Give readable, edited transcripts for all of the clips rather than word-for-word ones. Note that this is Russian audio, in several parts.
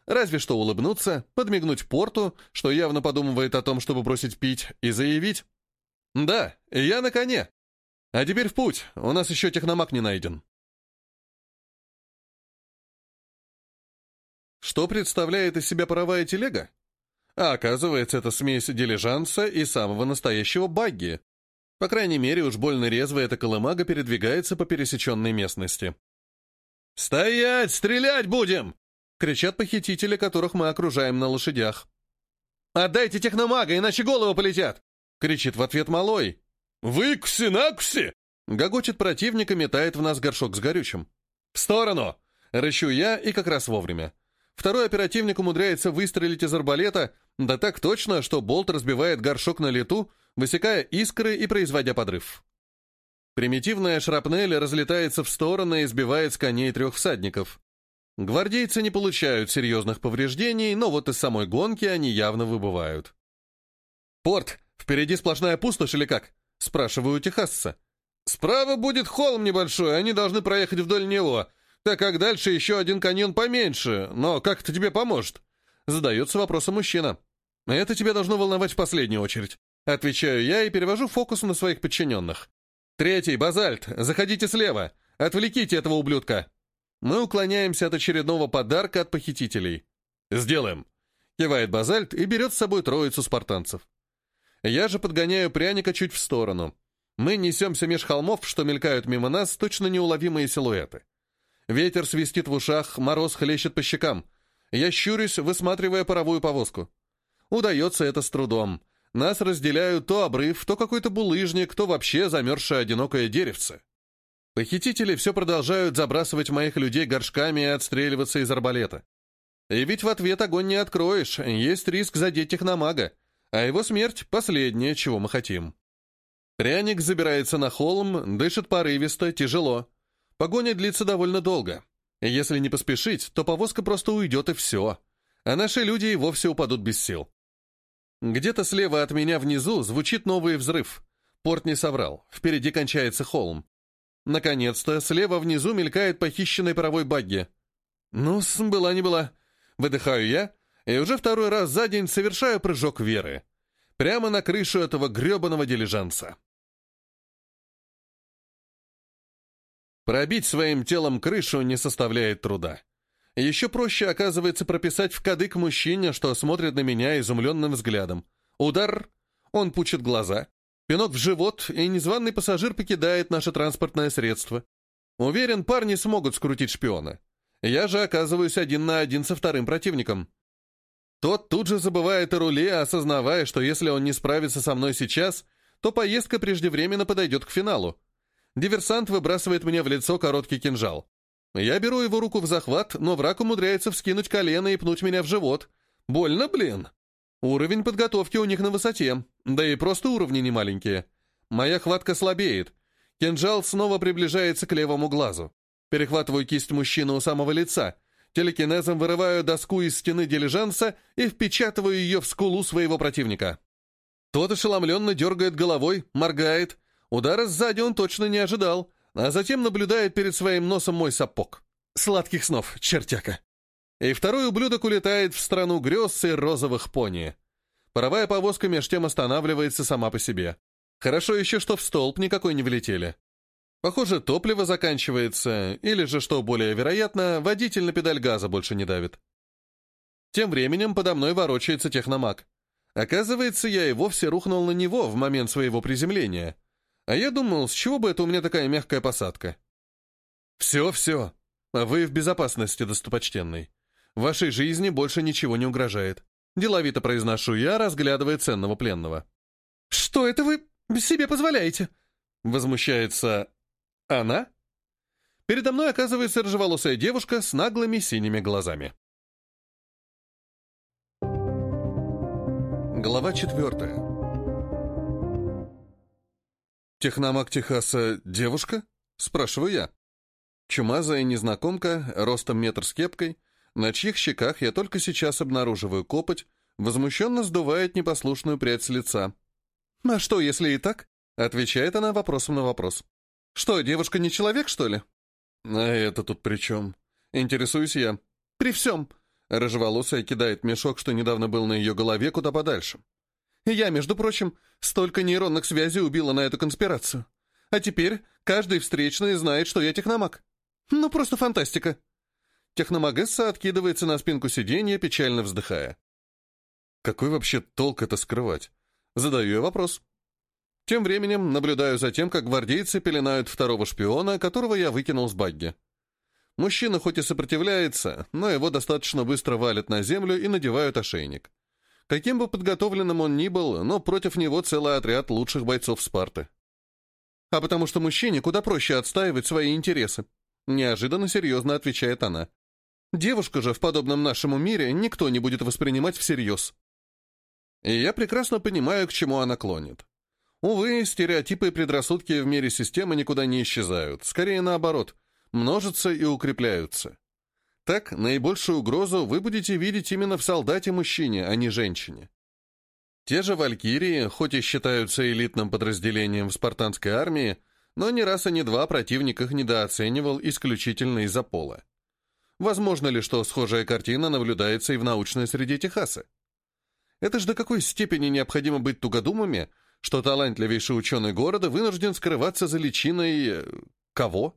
Разве что улыбнуться, подмигнуть Порту, что явно подумывает о том, чтобы бросить пить, и заявить: «Да, я на коне. А теперь в путь, у нас еще техномаг не найден». Что представляет из себя паровая телега? А оказывается, это смесь дилижанса и самого настоящего багги. По крайней мере, уж больно резво эта колымага передвигается по пересеченной местности. «Стоять! Стрелять будем!» — кричат похитители, которых мы окружаем на лошадях. «Отдайте техномага, иначе головы полетят!» — кричит в ответ малой. «Выкуси-накуси!» — гогочет противник и метает в нас горшок с горючим. «В сторону!» — рычу я, и как раз вовремя. Второй оперативник умудряется выстрелить из арбалета, да так точно, что болт разбивает горшок на лету, высекая искры и производя подрыв. Примитивная шрапнель разлетается в стороны и сбивает с коней 3 всадников. Гвардейцы не получают серьезных повреждений, но вот из самой гонки они явно выбывают. «Порт, впереди сплошная пустошь или как?» — спрашиваю у техасца. «Справа будет холм небольшой, они должны проехать вдоль него, так как дальше еще один каньон поменьше, но как это тебе поможет?» — задается вопросом мужчина. «Это тебя должно волновать в последнюю очередь», — отвечаю я и перевожу фокус на своих подчиненных. «Третий, базальт, заходите слева, отвлеките этого ублюдка». Мы уклоняемся от очередного подарка от похитителей. «Сделаем», — кивает базальт и берет с собой троицу спартанцев. Я же подгоняю пряника чуть в сторону. Мы несемся меж холмов, что мелькают мимо нас точно неуловимые силуэты. Ветер свистит в ушах, мороз хлещет по щекам. Я щурюсь, высматривая паровую повозку. Удается это с трудом. Нас разделяют то обрыв, то какой-то булыжник, то вообще замерзшее одинокое деревце. Похитители все продолжают забрасывать моих людей горшками и отстреливаться из арбалета. И ведь в ответ огонь не откроешь, есть риск задеть техномага, а его смерть — последнее, чего мы хотим. Пряник забирается на холм, дышит порывисто, тяжело. Погоня длится довольно долго. Если не поспешить, то повозка просто уйдет и все, а наши люди и вовсе упадут без сил. Где-то слева от меня внизу звучит новый взрыв. Порт не соврал, впереди кончается холм. Наконец-то слева внизу мелькает похищенный паровой багги. Ну, была не была. Выдыхаю я, и уже второй раз за день совершаю прыжок веры. Прямо на крышу этого гребаного дилижанса. Пробить своим телом крышу не составляет труда. Еще проще, оказывается, прописать в кадык мужчине, что смотрит на меня изумленным взглядом. Удар, он пучит глаза. Пинок в живот, и незваный пассажир покидает наше транспортное средство. Уверен, парни смогут скрутить шпиона. Я же оказываюсь 1 на 1 со вторым противником. Тот тут же забывает о руле, осознавая, что если он не справится со мной сейчас, то поездка преждевременно подойдет к финалу. Диверсант выбрасывает мне в лицо короткий кинжал. Я беру его руку в захват, но враг умудряется вскинуть колено и пнуть меня в живот. Больно, блин. Уровень подготовки у них на высоте, да и просто уровни немаленькие. Моя хватка слабеет. Кинжал снова приближается к левому глазу. Перехватываю кисть мужчины у самого лица. Телекинезом вырываю доску из стены дилижанса и впечатываю ее в скулу своего противника. Тот ошеломленно дергает головой, моргает. Удара сзади он точно не ожидал, а затем наблюдает перед своим носом мой сапог. Сладких снов, чертяка. И второй ублюдок улетает в страну грез и розовых пони. Паровая повозка меж тем останавливается сама по себе. Хорошо еще, что в столб никакой не влетели. Похоже, топливо заканчивается, или же, что более вероятно, водитель на педаль газа больше не давит. Тем временем подо мной ворочается техномаг. Оказывается, я и вовсе рухнул на него в момент своего приземления. А я думал, с чего бы это у меня такая мягкая посадка? Все, вы в безопасности, достопочтенный. Вашей жизни больше ничего не угрожает. Деловито произношу я, разглядывая ценного пленного. «Что это вы себе позволяете?» Возмущается она. Передо мной оказывается рыжеволосая девушка с наглыми синими глазами. Глава 4. «Техномаг Техаса девушка?» — спрашиваю я. Чумазая незнакомка, ростом метр с кепкой, на чьих щеках я только сейчас обнаруживаю копоть, возмущенно сдувает непослушную прядь с лица. «А что, если и так?» — отвечает она вопросом на вопрос. «Что, девушка не человек, что ли?» «А это тут при чем?» — интересуюсь я. «При всем. Рыжеволосая кидает мешок, что недавно был на ее голове, куда подальше. «Я, между прочим, столько нейронных связей убила на эту конспирацию. А теперь каждый встречный знает, что я техномаг. Ну, просто фантастика». Техномагесса откидывается на спинку сиденья, печально вздыхая. Какой вообще толк это скрывать? Задаю я вопрос. Тем временем наблюдаю за тем, как гвардейцы пеленают второго шпиона, которого я выкинул с багги. Мужчина хоть и сопротивляется, но его достаточно быстро валят на землю и надевают ошейник. Каким бы подготовленным он ни был, но против него целый отряд лучших бойцов Спарты. А потому что мужчине куда проще отстаивать свои интересы. Неожиданно серьезно отвечает она. Девушка же в подобном нашему мире никто не будет воспринимать всерьез. И я прекрасно понимаю, к чему она клонит. Увы, стереотипы и предрассудки в мире системы никуда не исчезают, скорее наоборот, множатся и укрепляются. Так, наибольшую угрозу вы будете видеть именно в солдате-мужчине, а не женщине. Те же валькирии, хоть и считаются элитным подразделением в спартанской армии, но ни раз и ни два противник их недооценивал исключительно из-за пола. Возможно ли, что схожая картина наблюдается и в научной среде Техаса? Это ж до какой степени необходимо быть тугодумами, что талантливейший ученый города вынужден скрываться за личиной... кого?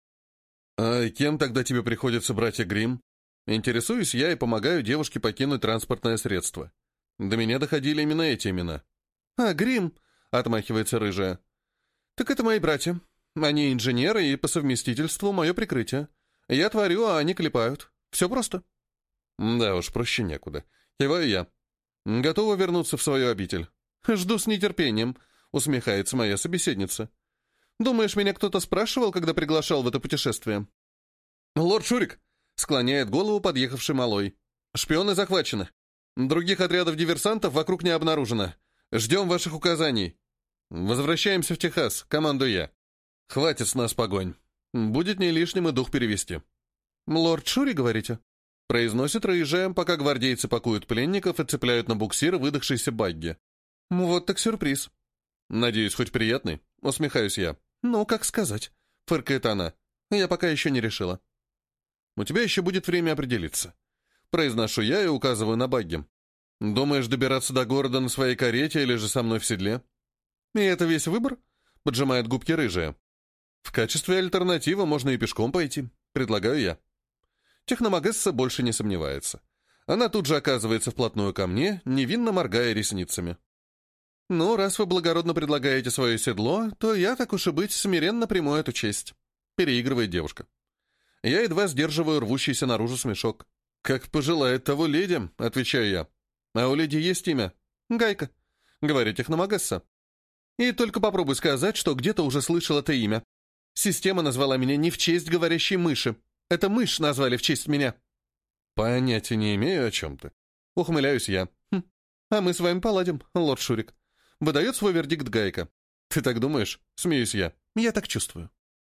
«А кем тогда тебе приходится, братья Гримм?» Интересуюсь я и помогаю девушке покинуть транспортное средство. До меня доходили именно эти имена. «А, Гримм!» — отмахивается рыжая. «Так это мои братья. Они инженеры и по совместительству мое прикрытие. Я творю, а они клепают. Все просто». Да уж, проще некуда. Киваю я. Готова вернуться в свою обитель. «Жду с нетерпением», — усмехается моя собеседница. «Думаешь, меня кто-то спрашивал, когда приглашал в это путешествие?» «Лорд Шурик», — склоняет голову подъехавший малой. «Шпионы захвачены. Других отрядов диверсантов вокруг не обнаружено. Ждем ваших указаний. Возвращаемся в Техас, командую я. Хватит с нас погонь. Будет не лишним и дух перевести». «Лорд Шури, говорите?» — произносит рыжая, пока гвардейцы пакуют пленников и цепляют на буксир выдохшейся багги. «Вот так сюрприз». «Надеюсь, хоть приятный?» — усмехаюсь я. «Ну, как сказать?» — фыркает она. «Я пока еще не решила». «У тебя еще будет время определиться». Произношу я и указываю на багги. «Думаешь добираться до города на своей карете или же со мной в седле?» «И это весь выбор?» — поджимает губки рыжая. «В качестве альтернативы можно и пешком пойти», — предлагаю я. Техномагесса больше не сомневается. Она тут же оказывается вплотную ко мне, невинно моргая ресницами. «Ну, раз вы благородно предлагаете свое седло, то я, так уж и быть, смиренно приму эту честь», — переигрывает девушка. Я едва сдерживаю рвущийся наружу смешок. «Как пожелает того леди», — отвечаю я. «А у леди есть имя?» «Гайка», — говорит техномагесса. «И только попробуй сказать, что где-то уже слышал это имя. Система назвала меня не в честь говорящей мыши. Это мышь назвали в честь меня». «Понятия не имею, о чем ты». Ухмыляюсь я. «А мы с вами поладим, лорд Шурик». Выдает свой вердикт Гайка. «Ты так думаешь?» — смеюсь я. «Я так чувствую».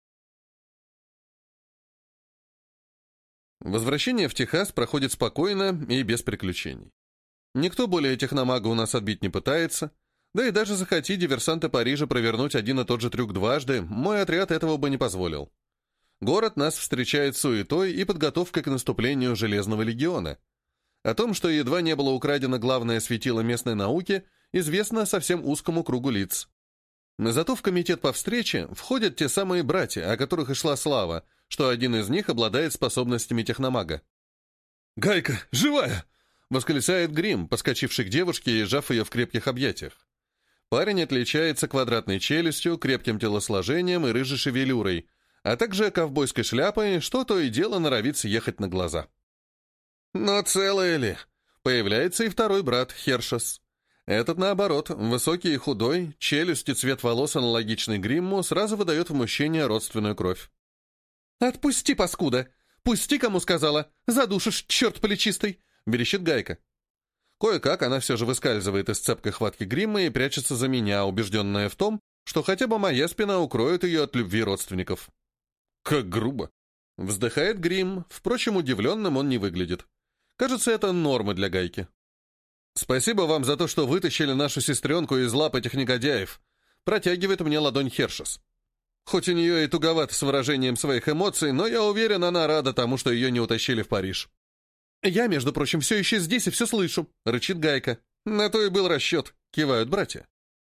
Возвращение в Техас проходит спокойно и без приключений. Никто более техномага у нас отбить не пытается, да и даже захоти диверсанты Парижа провернуть один и тот же трюк дважды, мой отряд этого бы не позволил. Город нас встречает суетой и подготовкой к наступлению Железного легиона. О том, что едва не было украдено главное светило местной науки, известно совсем узкому кругу лиц. Зато в комитет по встрече входят те самые братья, о которых и шла слава, что один из них обладает способностями техномага. «Гайка, живая!» — восклицает Гримм, подскочивший к девушке и сжав ее в крепких объятиях. Парень отличается квадратной челюстью, крепким телосложением и рыжей шевелюрой, а также ковбойской шляпой, что то и дело норовит съехать на глаза. Но целое ли? Появляется и второй брат, Хершес. Этот, наоборот, высокий и худой, челюсть и цвет волос аналогичный Гримму, сразу выдает в мужчине родственную кровь. «Отпусти, паскуда! Пусти, кому сказала! Задушишь, черт плечистый!» — верещит Гайка. Кое-как она все же выскальзывает из цепкой хватки Гримма и прячется за меня, убежденная в том, что хотя бы моя спина укроет ее от любви родственников. «Как грубо!» — вздыхает Гримм, впрочем, удивленным он не выглядит. Кажется, это норма для Гайки. «Спасибо вам за то, что вытащили нашу сестренку из лап этих негодяев», — протягивает мне ладонь Хершес. Хоть у нее и туговато с выражением своих эмоций, но я уверен, она рада тому, что ее не утащили в Париж. «Я, между прочим, все еще здесь и все слышу», — рычит Гайка. «На то и был расчет», — кивают братья.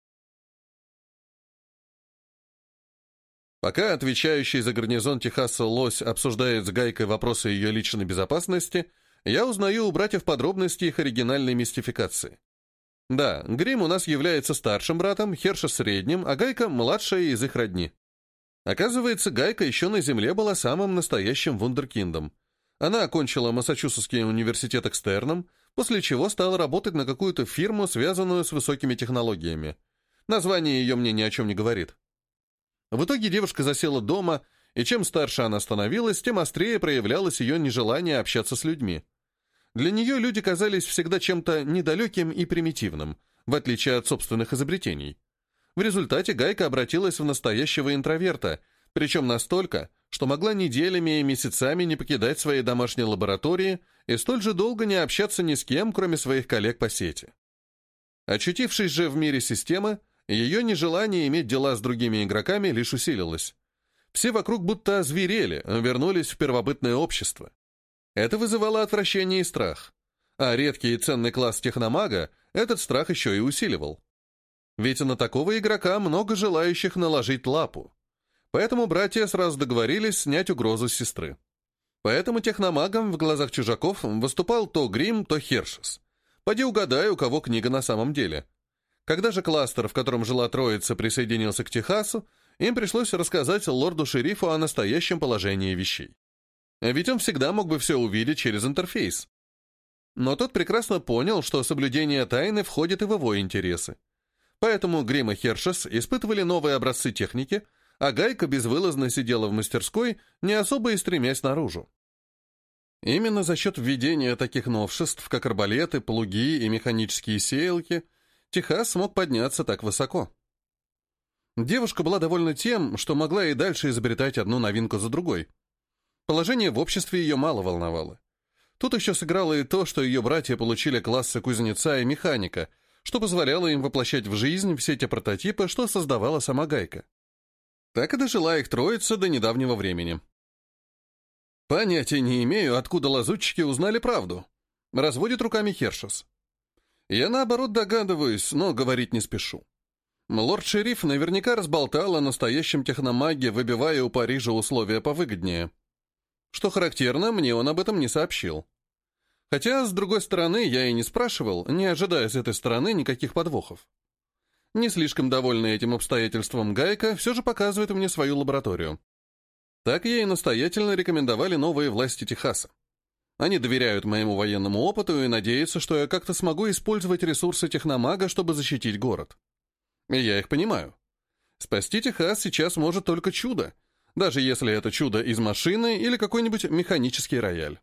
Пока отвечающий за гарнизон Техаса Лось обсуждает с Гайкой вопросы ее личной безопасности, я узнаю у братьев подробности их оригинальной мистификации. Да, Грим у нас является старшим братом, Херша средним, а Гайка младшая из их родни. Оказывается, Гайка еще на Земле была самым настоящим вундеркиндом. Она окончила Массачусетский университет экстерном, после чего стала работать на какую-то фирму, связанную с высокими технологиями. Название ее мне ни о чем не говорит. В итоге девушка засела дома, и чем старше она становилась, тем острее проявлялось ее нежелание общаться с людьми. Для нее люди казались всегда чем-то недалеким и примитивным, в отличие от собственных изобретений. В результате Гайка обратилась в настоящего интроверта, причем настолько, что могла неделями и месяцами не покидать своей домашней лаборатории и столь же долго не общаться ни с кем, кроме своих коллег по сети. Очутившись же в мире системы, ее нежелание иметь дела с другими игроками лишь усилилось. Все вокруг будто озверели, вернулись в первобытное общество. Это вызывало отвращение и страх. А редкий и ценный класс техномага этот страх еще и усиливал. Ведь на такого игрока много желающих наложить лапу. Поэтому братья сразу договорились снять угрозу с сестры. Поэтому техномагом в глазах чужаков выступал то Грим, то Хершес. Поди угадай, у кого книга на самом деле. Когда же кластер, в котором жила троица, присоединился к Техасу, им пришлось рассказать лорду-шерифу о настоящем положении вещей. Ведь он всегда мог бы все увидеть через интерфейс. Но тот прекрасно понял, что соблюдение тайны входит и в его интересы. Поэтому Грим и Хершес испытывали новые образцы техники, а Гайка безвылазно сидела в мастерской, не особо и стремясь наружу. Именно за счет введения таких новшеств, как арбалеты, плуги и механические сеялки, Техас смог подняться так высоко. Девушка была довольна тем, что могла и дальше изобретать одну новинку за другой. Положение в обществе ее мало волновало. Тут еще сыграло и то, что ее братья получили классы кузнеца и механика, что позволяло им воплощать в жизнь все те прототипы, что создавала сама Гайка. Так и дожила их троица до недавнего времени. Понятия не имею, откуда лазутчики узнали правду. Разводит руками Хершес. Я, наоборот, догадываюсь, но говорить не спешу. Лорд-шериф наверняка разболтал о настоящем техномаге, выбивая у Парижа условия повыгоднее. Что характерно, мне он об этом не сообщил. Хотя, с другой стороны, я и не спрашивал, не ожидая с этой стороны никаких подвохов. Не слишком довольная этим обстоятельством Гайка все же показывает мне свою лабораторию. Так ей настоятельно рекомендовали новые власти Техаса. Они доверяют моему военному опыту и надеются, что я как-то смогу использовать ресурсы техномага, чтобы защитить город. И я их понимаю. Спасти Техас сейчас может только чудо, даже если это чудо из машины или какой-нибудь механический рояль.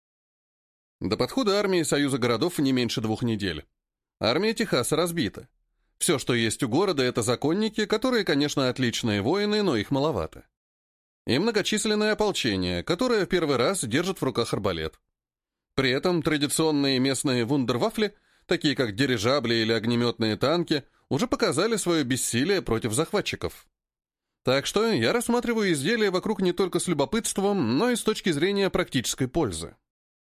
До подхода армии Союза городов не меньше 2 недель. Армия Техаса разбита. Все, что есть у города, это законники, которые, конечно, отличные воины, но их маловато. И многочисленное ополчение, которое в первый раз держит в руках арбалет. При этом традиционные местные вундервафли, такие как дирижабли или огнеметные танки, уже показали свое бессилие против захватчиков. Так что я рассматриваю изделия вокруг не только с любопытством, но и с точки зрения практической пользы.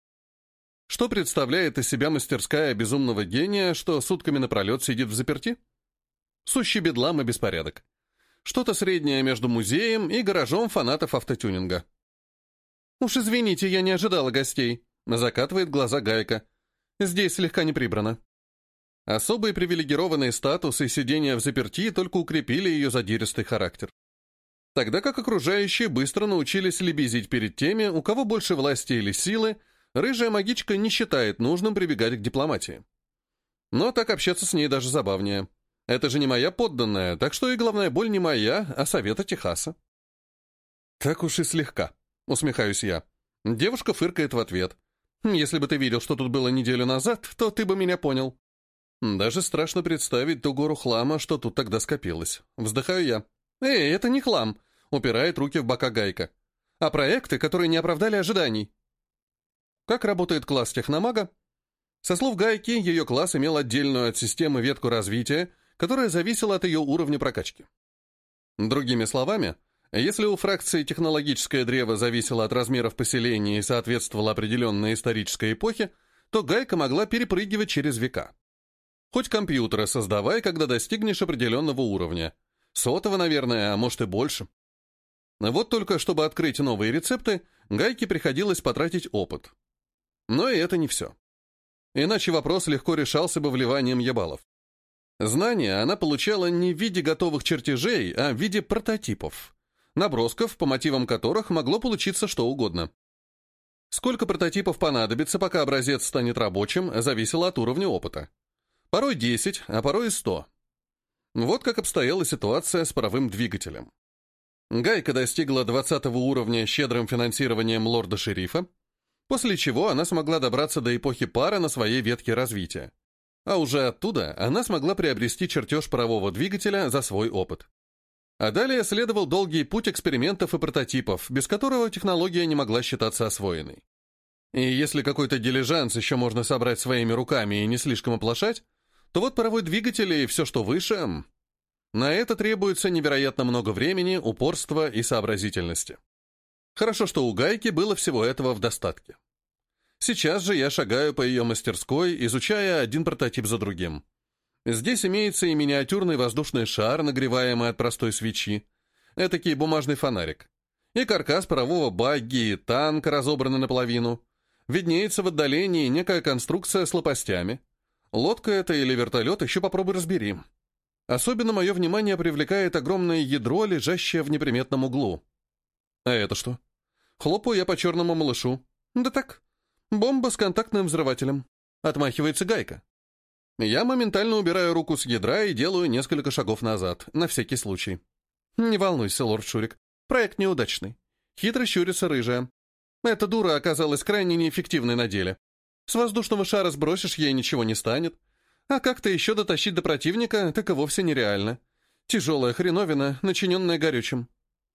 Что представляет из себя мастерская безумного гения, что сутками напролет сидит взаперти? Сущий бедлам и беспорядок. Что-то среднее между музеем и гаражом фанатов автотюнинга. «Уж извините, я не ожидала гостей», — закатывает глаза Гайка. «Здесь слегка не прибрано». Особый привилегированный статус и сидение взаперти только укрепили ее задиристый характер. Тогда как окружающие быстро научились лебезить перед теми, у кого больше власти или силы, рыжая магичка не считает нужным прибегать к дипломатии. Но так общаться с ней даже забавнее. Это же не моя подданная, так что и головная боль не моя, а совета Техаса. «Так уж и слегка», — усмехаюсь я. Девушка фыркает в ответ. «Если бы ты видел, что тут было неделю назад, то ты бы меня понял». Даже страшно представить ту гору хлама, что тут тогда скопилось. Вздыхаю я. «Эй, это не хлам», — упирает руки в бока Гайка. «А проекты, которые не оправдали ожиданий». Как работает класс техномага? Со слов Гайки, ее класс имел отдельную от системы ветку развития, которая зависела от ее уровня прокачки. Другими словами, Если у фракции технологическое древо зависело от размеров поселений и соответствовало определенной исторической эпохе, то гайка могла перепрыгивать через века. Хоть компьютеры создавай, когда достигнешь определенного уровня. Сотого, наверное, а может и больше. Вот только чтобы открыть новые рецепты, гайке приходилось потратить опыт. Но и это не все. Иначе вопрос легко решался бы вливанием ебалов. Знания она получала не в виде готовых чертежей, а в виде прототипов. Набросков, по мотивам которых могло получиться что угодно. Сколько прототипов понадобится, пока образец станет рабочим, зависело от уровня опыта. Порой 10, а порой и 100. Вот как обстояла ситуация с паровым двигателем. Гайка достигла 20 уровня щедрым финансированием лорда-шерифа, после чего она смогла добраться до эпохи пара на своей ветке развития. А уже оттуда она смогла приобрести чертеж парового двигателя за свой опыт. А далее следовал долгий путь экспериментов и прототипов, без которого технология не могла считаться освоенной. И если какой-то дилижанс еще можно собрать своими руками и не слишком оплошать, то вот паровой двигатель и все, что выше, на это требуется невероятно много времени, упорства и сообразительности. Хорошо, что у Гайки было всего этого в достатке. Сейчас же я шагаю по ее мастерской, изучая один прототип за другим. Здесь имеется и миниатюрный воздушный шар, нагреваемый от простой свечи, этакий бумажный фонарик, и каркас парового багги, и танк, разобранный наполовину. Виднеется в отдалении некая конструкция с лопастями. Лодка это или вертолет, еще попробуй разбери. Особенно мое внимание привлекает огромное ядро, лежащее в неприметном углу. А это что? Хлопаю я по черному малышу. Да так, бомба с контактным взрывателем. Отмахивается Гайка. Я моментально убираю руку с ядра и делаю несколько шагов назад, на всякий случай. Не волнуйся, лорд Шурик, проект неудачный. Хитро щурится рыжая. Эта дура оказалась крайне неэффективной на деле. С воздушного шара сбросишь, ей ничего не станет. А как-то еще дотащить до противника, так и вовсе нереально. Тяжелая хреновина, начиненная горючим.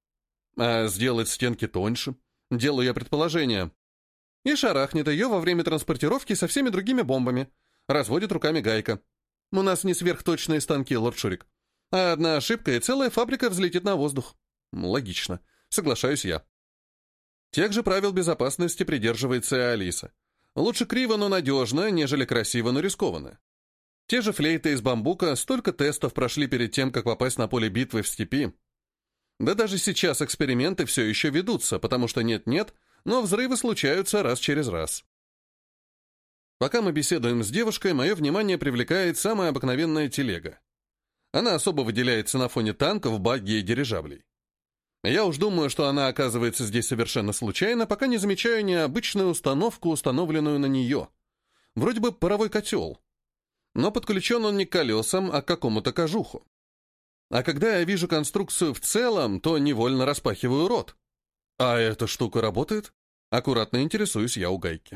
А сделать стенки тоньше? Делаю я предположение. И шарахнет ее во время транспортировки со всеми другими бомбами. Разводит руками Гайка. У нас не сверхточные станки, лорд Шурик. А одна ошибка, и целая фабрика взлетит на воздух. Логично. Соглашаюсь я. Тех же правил безопасности придерживается и Алиса. Лучше криво, но надежно, нежели красиво, но рискованно. Те же флейты из бамбука столько тестов прошли перед тем, как попасть на поле битвы в степи. Да даже сейчас эксперименты все еще ведутся, потому что нет-нет, но взрывы случаются раз через раз. Пока мы беседуем с девушкой, мое внимание привлекает самая обыкновенная телега. Она особо выделяется на фоне танков, багги и дирижаблей. Я уж думаю, что она оказывается здесь совершенно случайно, пока не замечаю необычную установку, установленную на нее. Вроде бы паровой котел. Но подключен он не к колесам, а к какому-то кожуху. А когда я вижу конструкцию в целом, то невольно распахиваю рот. А эта штука работает? Аккуратно интересуюсь я у Гайки.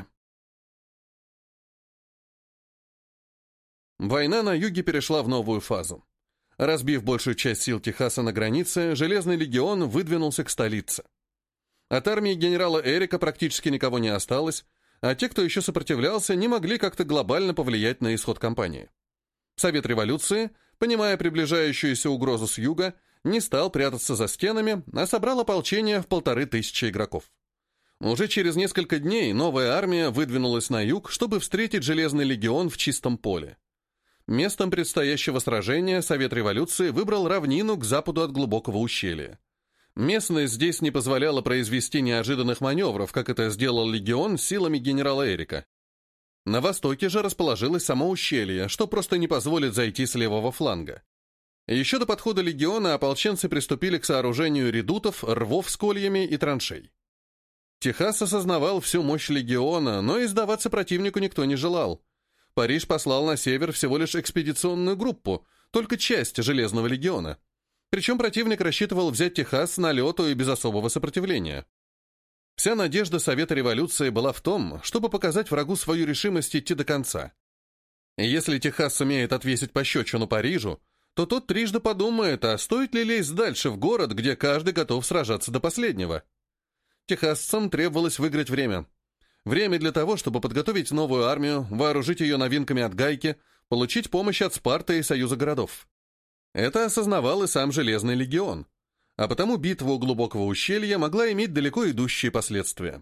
Война на юге перешла в новую фазу. Разбив большую часть сил Техаса на границе, Железный легион выдвинулся к столице. От армии генерала Эрика практически никого не осталось, а те, кто еще сопротивлялся, не могли как-то глобально повлиять на исход кампании. Совет революции, понимая приближающуюся угрозу с юга, не стал прятаться за стенами, а собрал ополчение в 1500 игроков. Уже через несколько дней новая армия выдвинулась на юг, чтобы встретить Железный легион в чистом поле. Местом предстоящего сражения Совет революции выбрал равнину к западу от глубокого ущелья. Местность здесь не позволяла произвести неожиданных маневров, как это сделал легион силами генерала Эрика. На востоке же расположилось само ущелье, что просто не позволит зайти с левого фланга. Еще до подхода легиона ополченцы приступили к сооружению редутов, рвов с кольями и траншей. Техас осознавал всю мощь легиона, но и сдаваться противнику никто не желал. Париж послал на север всего лишь экспедиционную группу, только часть Железного легиона. Причем противник рассчитывал взять Техас с налету и без особого сопротивления. Вся надежда Совета революции была в том, чтобы показать врагу свою решимость идти до конца. Если Техас сумеет отвесить пощечину Парижу, то тот трижды подумает, а стоит ли лезть дальше в город, где каждый готов сражаться до последнего. Техасцам требовалось выиграть время. Время для того, чтобы подготовить новую армию, вооружить ее новинками от Гайки, получить помощь от Спарты и Союза городов. Это осознавал и сам Железный легион. а потому битва у глубокого ущелья могла иметь далеко идущие последствия.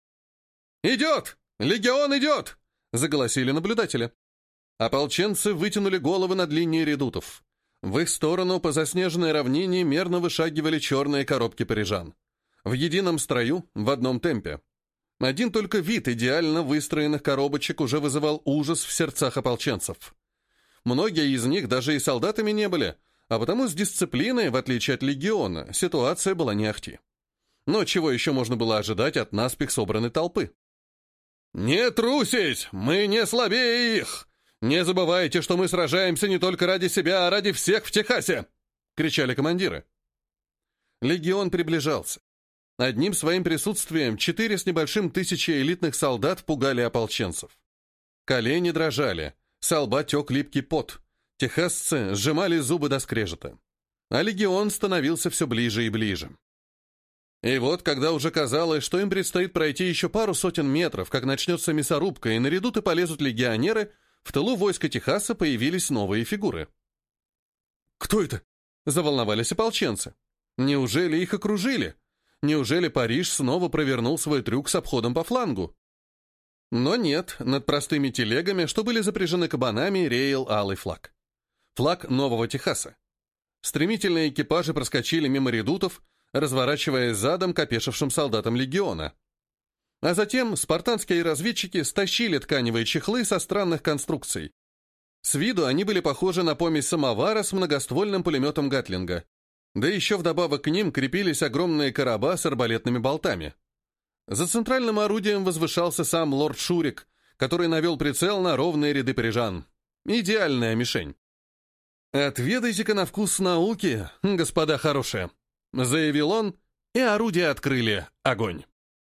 «Идет! Легион идет!» — заголосили наблюдатели. Ополченцы вытянули головы над линией редутов. В их сторону по заснеженной равнине мерно вышагивали черные коробки парижан. В едином строю, в одном темпе. Один только вид идеально выстроенных коробочек уже вызывал ужас в сердцах ополченцев. Многие из них даже и солдатами не были, а потому с дисциплиной, в отличие от легиона, ситуация была не ахти. Но чего еще можно было ожидать от наспех собранной толпы? «Не трусить! Мы не слабее их! Не забывайте, что мы сражаемся не только ради себя, а ради всех в Техасе!» — кричали командиры. Легион приближался. Одним своим присутствием 4 с небольшим тысячи элитных солдат пугали ополченцев. Колени дрожали, со лба тек липкий пот, техасцы сжимали зубы до скрежета. А легион становился все ближе и ближе. И вот, когда уже казалось, что им предстоит пройти еще пару сотен метров, как начнется мясорубка, и на редуты полезут легионеры, в тылу войска Техаса появились новые фигуры. «Кто это?» — заволновались ополченцы. «Неужели их окружили? Неужели Париж снова провернул свой трюк с обходом по флангу?» Но нет, над простыми телегами, что были запряжены кабанами, реял алый флаг. Флаг Нового Техаса. Стремительные экипажи проскочили мимо редутов, разворачиваясь задом к опешившим солдатам легиона. А затем спартанские разведчики стащили тканевые чехлы со странных конструкций. С виду они были похожи на помесь самовара с многоствольным пулеметом Гатлинга. Да еще вдобавок к ним крепились огромные короба с арбалетными болтами. За центральным орудием возвышался сам лорд Шурик, который навел прицел на ровные ряды парижан. Идеальная мишень. «Отведайте-ка на вкус науки, господа хорошие», — заявил он, и орудия открыли огонь.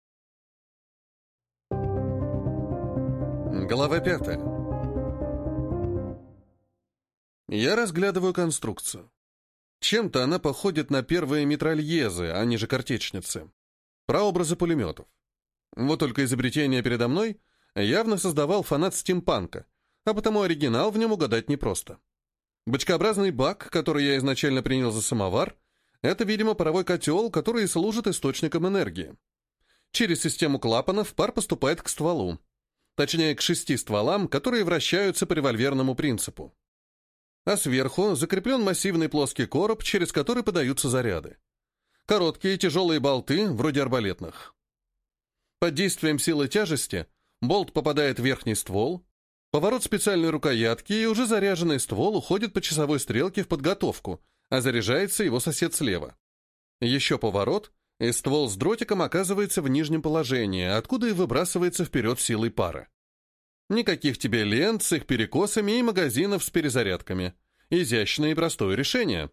Глава 5. Я разглядываю конструкцию. Чем-то она походит на первые митральезы, а не же картечницы. Прообразы пулеметов. Вот только изобретение передо мной явно создавал фанат стимпанка, а потому оригинал в нем угадать непросто. Бочкообразный бак, который я изначально принял за самовар, это, видимо, паровой котел, который служит источником энергии. Через систему клапанов пар поступает к стволу. Точнее, к 6 стволам, которые вращаются по револьверному принципу. А сверху закреплен массивный плоский короб, через который подаются заряды. Короткие тяжелые болты, вроде арбалетных. Под действием силы тяжести болт попадает в верхний ствол, поворот специальной рукоятки, и уже заряженный ствол уходит по часовой стрелке в подготовку, а заряжается его сосед слева. Еще поворот, и ствол с дротиком оказывается в нижнем положении, откуда и выбрасывается вперед силой пара. Никаких тебе лент с их перекосами и магазинов с перезарядками. Изящное и простое решение.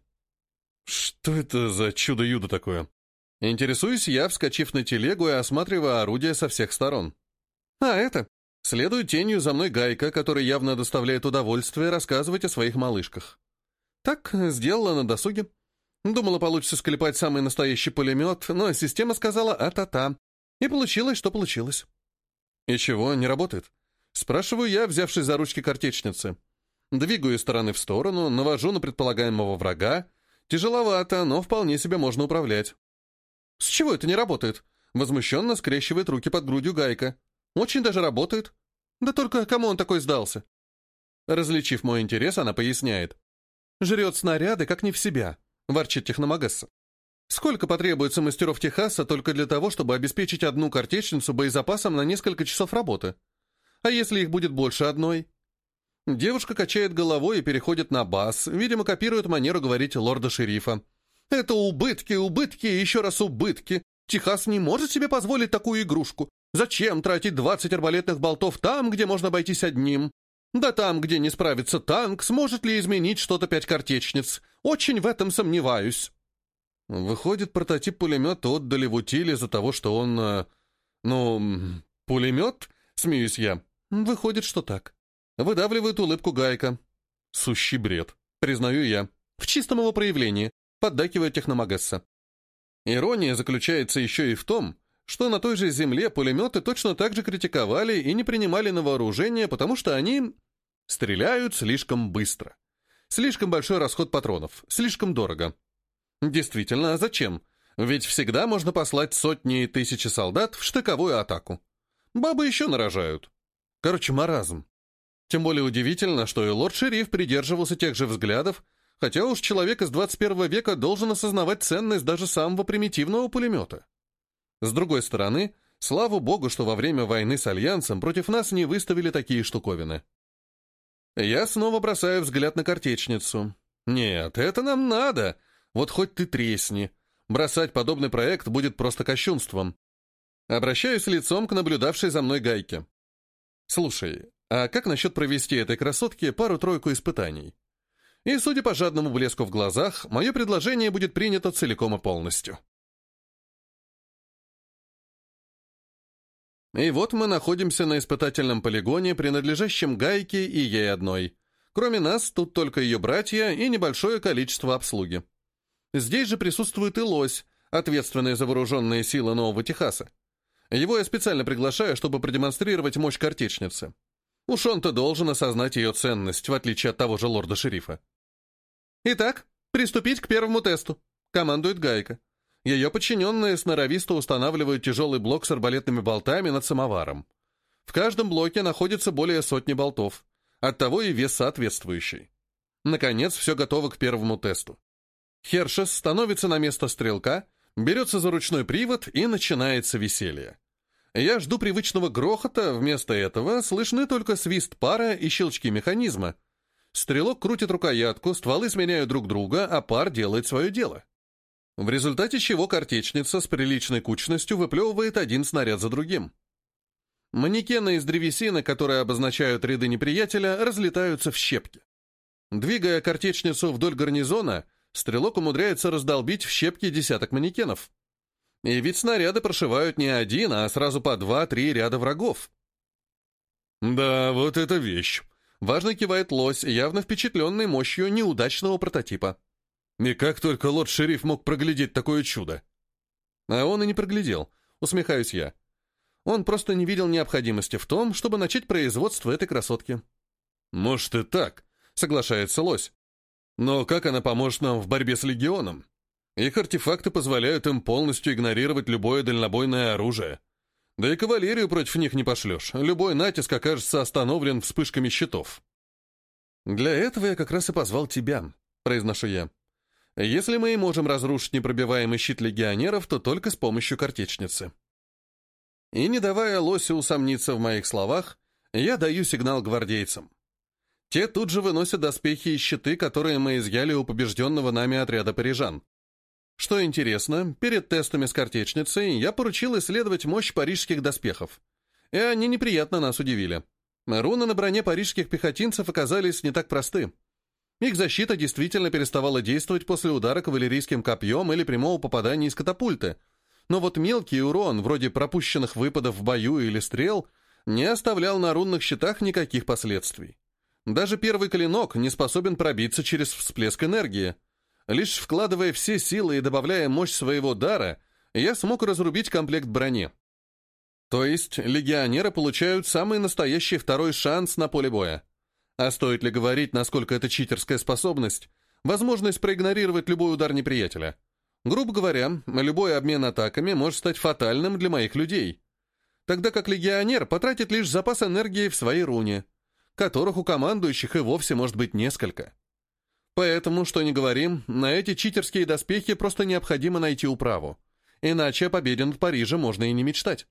Что это за чудо-юдо такое? Интересуюсь я, вскочив на телегу и осматривая орудие со всех сторон. А это? Следует тенью за мной Гайка, который явно доставляет удовольствие рассказывать о своих малышках. Так, сделала на досуге. Думала, получится склепать самый настоящий пулемет, но система сказала «а-та-та». И получилось, что получилось. И чего, не работает? Спрашиваю я, взявшись за ручки картечницы. Двигаю из стороны в сторону, навожу на предполагаемого врага. Тяжеловато, но вполне себе можно управлять. «С чего это не работает?» Возмущенно скрещивает руки под грудью Гайка. «Очень даже работает. Да только кому он такой сдался?» Различив мой интерес, она поясняет. «Жрет снаряды, как не в себя», — ворчит техномагесса. «Сколько потребуется мастеров Техаса только для того, чтобы обеспечить одну картечницу боезапасом на несколько часов работы? А если их будет больше одной?» Девушка качает головой и переходит на бас, видимо, копирует манеру говорить лорда-шерифа. «Это убытки, убытки и еще раз убытки. Техас не может себе позволить такую игрушку. Зачем тратить 20 арбалетных болтов там, где можно обойтись одним? Да там, где не справится танк, сможет ли изменить что-то 5 картечниц? Очень в этом сомневаюсь». Выходит, прототип пулемета отдали в утиль из-за того, что он... пулемет? Смеюсь я. Выходит, что так. Выдавливает улыбку Гайка. Сущий бред, признаю я. В чистом его проявлении, поддакивает техномагесса. Ирония заключается еще и в том, что на той же земле пулеметы точно так же критиковали и не принимали на вооружение, потому что они стреляют слишком быстро. Слишком большой расход патронов, слишком дорого. Действительно, а зачем? Ведь всегда можно послать сотни и тысячи солдат в штыковую атаку. Бабы еще нарожают. Короче, маразм. Тем более удивительно, что и лорд-шериф придерживался тех же взглядов, хотя уж человек из 21 века должен осознавать ценность даже самого примитивного пулемета. С другой стороны, слава богу, что во время войны с Альянсом против нас не выставили такие штуковины. Я снова бросаю взгляд на картечницу. Нет, это нам надо. Вот хоть ты тресни. Бросать подобный проект будет просто кощунством. Обращаюсь лицом к наблюдавшей за мной Гайке. Слушай, а как насчет провести этой красотке пару-тройку испытаний? И, судя по жадному блеску в глазах, мое предложение будет принято целиком и полностью. И вот мы находимся на испытательном полигоне, принадлежащем Гайке и ей одной. Кроме нас, тут только ее братья и небольшое количество обслуги. Здесь же присутствует и Лось, ответственный за вооруженные силы Нового Техаса. Его я специально приглашаю, чтобы продемонстрировать мощь картечницы. Уж он-то должен осознать ее ценность, в отличие от того же лорда-шерифа. «Итак, приступить к первому тесту», — командует Гайка. Ее подчиненные сноровисто устанавливают тяжелый блок с арбалетными болтами над самоваром. В каждом блоке находится более сотни болтов, оттого и вес соответствующий. Наконец, все готово к первому тесту. Хершес становится на место стрелка, берется за ручной привод, и начинается веселье. Я жду привычного грохота, вместо этого слышны только свист пара и щелчки механизма. Стрелок крутит рукоятку, стволы сменяют друг друга, а пар делает свое дело. В результате чего картечница с приличной кучностью выплевывает один снаряд за другим. Манекены из древесины, которые обозначают ряды неприятеля, разлетаются в щепки. Двигая картечницу вдоль гарнизона, стрелок умудряется раздолбить в щепки десяток манекенов. И ведь снаряды прошивают не один, а сразу по 2-3 ряда врагов. «Да, вот это вещь!» — важно кивает Лось, явно впечатленный мощью неудачного прототипа. «И как только лорд-шериф мог проглядеть такое чудо?» А он и не проглядел, усмехаюсь я. Он просто не видел необходимости в том, чтобы начать производство этой красотки. «Может и так», — соглашается Лось. «Но как она поможет нам в борьбе с легионом? Их артефакты позволяют им полностью игнорировать любое дальнобойное оружие. Да и кавалерию против них не пошлешь. Любой натиск окажется остановлен вспышками щитов». «Для этого я как раз и позвал тебя», — произношу я. «Если мы и можем разрушить непробиваемый щит легионеров, то только с помощью картечницы». И, не давая Лосю усомниться в моих словах, я даю сигнал гвардейцам. Те тут же выносят доспехи и щиты, которые мы изъяли у побежденного нами отряда парижан. Что интересно, перед тестами с картечницей я поручил исследовать мощь парижских доспехов. И они неприятно нас удивили. Руны на броне парижских пехотинцев оказались не так просты. Их защита действительно переставала действовать после удара кавалерийским копьем или прямого попадания из катапульты. Но вот мелкий урон, вроде пропущенных выпадов в бою или стрел, не оставлял на рунных щитах никаких последствий. Даже первый клинок не способен пробиться через всплеск энергии. Лишь вкладывая все силы и добавляя мощь своего дара, я смог разрубить комплект брони. То есть легионеры получают самый настоящий второй шанс на поле боя. А стоит ли говорить, насколько это читерская способность? Возможность проигнорировать любой удар неприятеля. Грубо говоря, любой обмен атаками может стать фатальным для моих людей. Тогда как легионер потратит лишь запас энергии в своей руне, которых у командующих и вовсе может быть несколько. Поэтому, что ни говорим, на эти читерские доспехи просто необходимо найти управу. Иначе о победе над Парижем можно и не мечтать.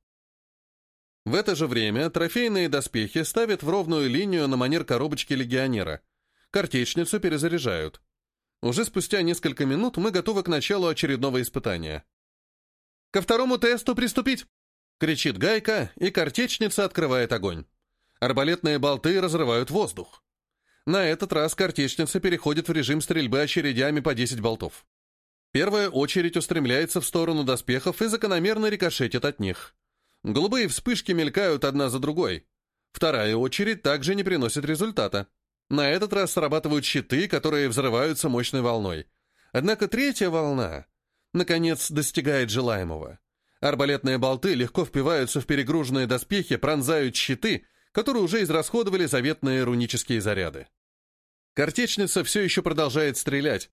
В это же время трофейные доспехи ставят в ровную линию на манер коробочки легионера. Картечницу перезаряжают. Уже спустя несколько минут мы готовы к началу очередного испытания. «Ко второму тесту приступить!» — кричит Гайка, и картечница открывает огонь. Арбалетные болты разрывают воздух. На этот раз картечница переходит в режим стрельбы очередями по 10 болтов. Первая очередь устремляется в сторону доспехов и закономерно рикошетит от них. Голубые вспышки мелькают одна за другой. Вторая очередь также не приносит результата. На этот раз срабатывают щиты, которые взрываются мощной волной. Однако третья волна, наконец, достигает желаемого. Арбалетные болты легко впиваются в перегруженные доспехи, пронзают щиты, которые уже израсходовали заветные рунические заряды. Картечница все еще продолжает стрелять.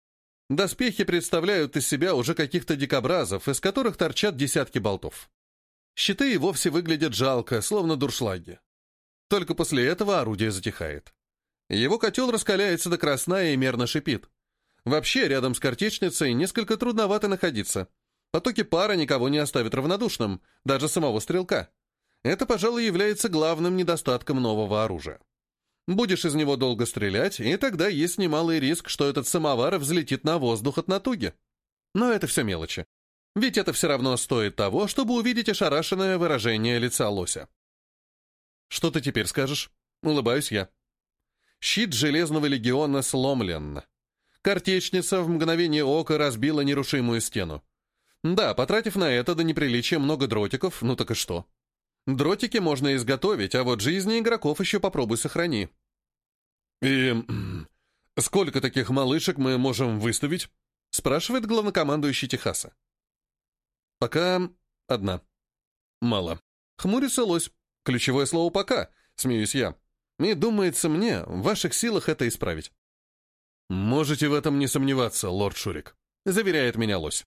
Доспехи представляют из себя уже каких-то дикобразов, из которых торчат десятки болтов. Щиты и вовсе выглядят жалко, словно дуршлаги. Только после этого орудие затихает. Его котел раскаляется до красна и мерно шипит. Вообще, рядом с картечницей несколько трудновато находиться. Потоки пара никого не оставят равнодушным, даже самого стрелка. Это, пожалуй, является главным недостатком нового оружия. Будешь из него долго стрелять, и тогда есть немалый риск, что этот самовар взлетит на воздух от натуги. Но это все мелочи. Ведь это все равно стоит того, чтобы увидеть ошарашенное выражение лица лося. «Что ты теперь скажешь?» — улыбаюсь я. Щит Железного легиона сломлен. Картечница в мгновение ока разбила нерушимую стену. Да, потратив на это до неприличия много дротиков, ну так и что? Дротики можно изготовить, а вот жизни игроков еще попробуй сохрани. «И сколько таких малышек мы можем выставить?» — спрашивает главнокомандующий Техаса. «Пока одна». «Мало». Хмурится лось. Ключевое слово «пока», смеюсь я. И думается мне, в ваших силах это исправить. «Можете в этом не сомневаться, лорд Шурик», — заверяет меня лось.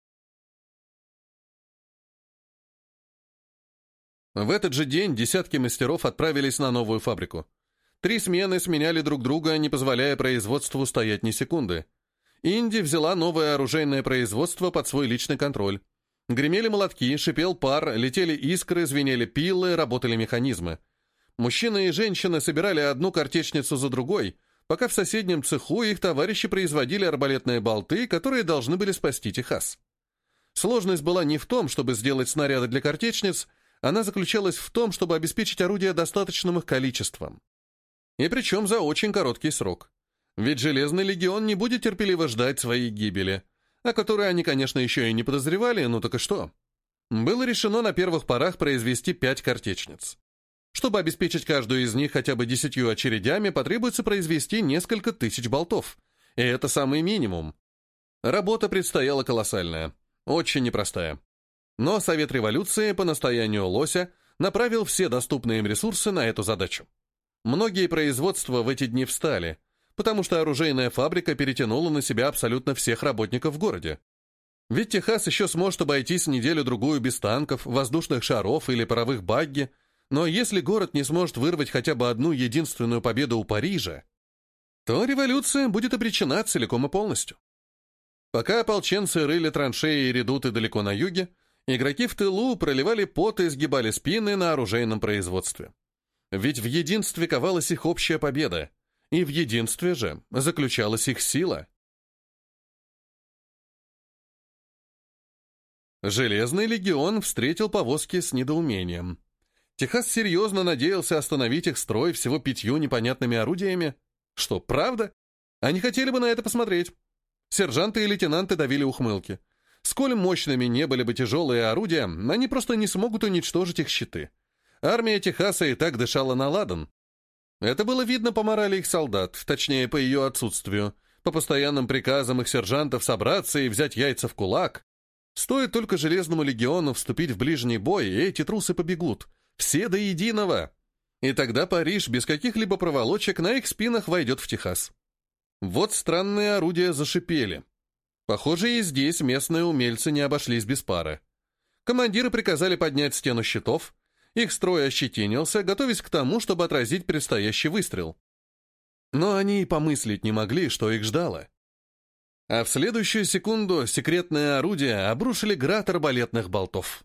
В этот же день десятки мастеров отправились на новую фабрику. 3 смены сменяли друг друга, не позволяя производству стоять ни секунды. Инди взяла новое оружейное производство под свой личный контроль. Гремели молотки, шипел пар, летели искры, звенели пилы, работали механизмы. Мужчины и женщины собирали одну картечницу за другой, пока в соседнем цеху их товарищи производили арбалетные болты, которые должны были спасти Техас. Сложность была не в том, чтобы сделать снаряды для картечниц, она заключалась в том, чтобы обеспечить орудия достаточным их количеством. И причем за очень короткий срок. Ведь Железный легион не будет терпеливо ждать своей гибели, о которой они, конечно, еще и не подозревали, ну так и что? Было решено на первых порах произвести 5 картечниц. Чтобы обеспечить каждую из них хотя бы 10 очередями, потребуется произвести несколько тысяч болтов. И это самый минимум. Работа предстояла колоссальная, очень непростая. Но Совет революции по настоянию Лося направил все доступные им ресурсы на эту задачу. Многие производства в эти дни встали, потому что оружейная фабрика перетянула на себя абсолютно всех работников в городе. Ведь Техас еще сможет обойтись неделю-другую без танков, воздушных шаров или паровых багги, но если город не сможет вырвать хотя бы одну единственную победу у Парижа, то революция будет обречена целиком и полностью. Пока ополченцы рыли траншеи и редуты далеко на юге, игроки в тылу проливали пот и сгибали спины на оружейном производстве. Ведь в единстве ковалась их общая победа, и в единстве же заключалась их сила. Железный легион встретил повозки с недоумением. Техас серьезно надеялся остановить их строй всего 5 непонятными орудиями. Что, правда? Они хотели бы на это посмотреть. Сержанты и лейтенанты давили ухмылки. Сколь мощными не были бы тяжелые орудия, они просто не смогут уничтожить их щиты. Армия Техаса и так дышала на ладан. Это было видно по морали их солдат, точнее, по ее отсутствию, по постоянным приказам их сержантов собраться и взять яйца в кулак. Стоит только Железному легиону вступить в ближний бой, и эти трусы побегут. Все до единого. И тогда Париж без каких-либо проволочек на их спинах войдет в Техас. Вот странные орудия зашипели. Похоже, и здесь местные умельцы не обошлись без пары. Командиры приказали поднять стену щитов. Их строй ощетинился, готовясь к тому, чтобы отразить предстоящий выстрел. Но они и помыслить не могли, что их ждало. А в следующую секунду секретные орудия обрушили град арбалетных болтов.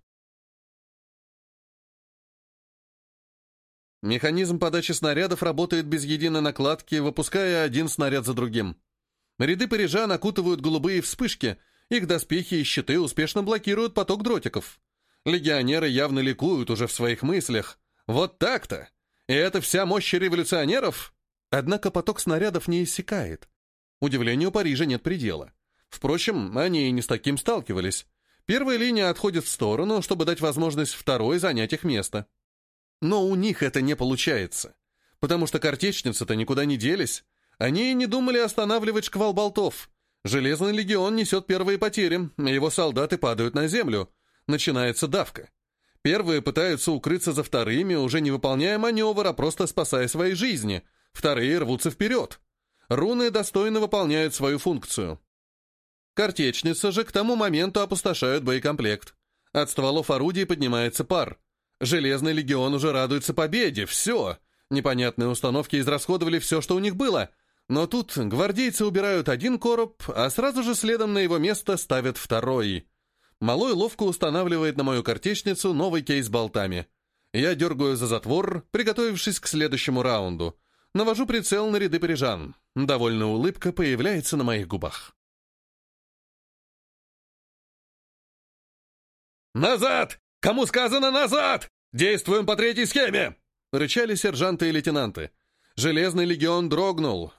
Механизм подачи снарядов работает без единой накладки, выпуская один снаряд за другим. Ряды парижан окутывают голубые вспышки, их доспехи и щиты успешно блокируют поток дротиков. Легионеры явно ликуют уже в своих мыслях. Вот так-то! И это вся мощь революционеров? Однако поток снарядов не иссякает. Удивлению Парижа нет предела. Впрочем, они и не с таким сталкивались. Первая линия отходит в сторону, чтобы дать возможность второй занять их место. Но у них это не получается, потому что картечницы-то никуда не делись. Они и не думали останавливать шквал болтов. Железный легион несет первые потери, его солдаты падают на землю. Начинается давка. Первые пытаются укрыться за вторыми, уже не выполняя маневр, а просто спасая свои жизни. Вторые рвутся вперед. Руны достойно выполняют свою функцию. Картечницы же к тому моменту опустошают боекомплект. От стволов орудий поднимается пар. Железный легион уже радуется победе. Все. Непонятные установки израсходовали все, что у них было. Но тут гвардейцы убирают один короб, а сразу же следом на его место ставят второй. Малой ловко устанавливает на мою картечницу новый кейс с болтами. Я дергаю за затвор, приготовившись к следующему раунду. Навожу прицел на ряды парижан. Довольная улыбка появляется на моих губах. «Назад! Кому сказано назад? Действуем по третьей схеме!» — рычали сержанты и лейтенанты. Железный легион дрогнул,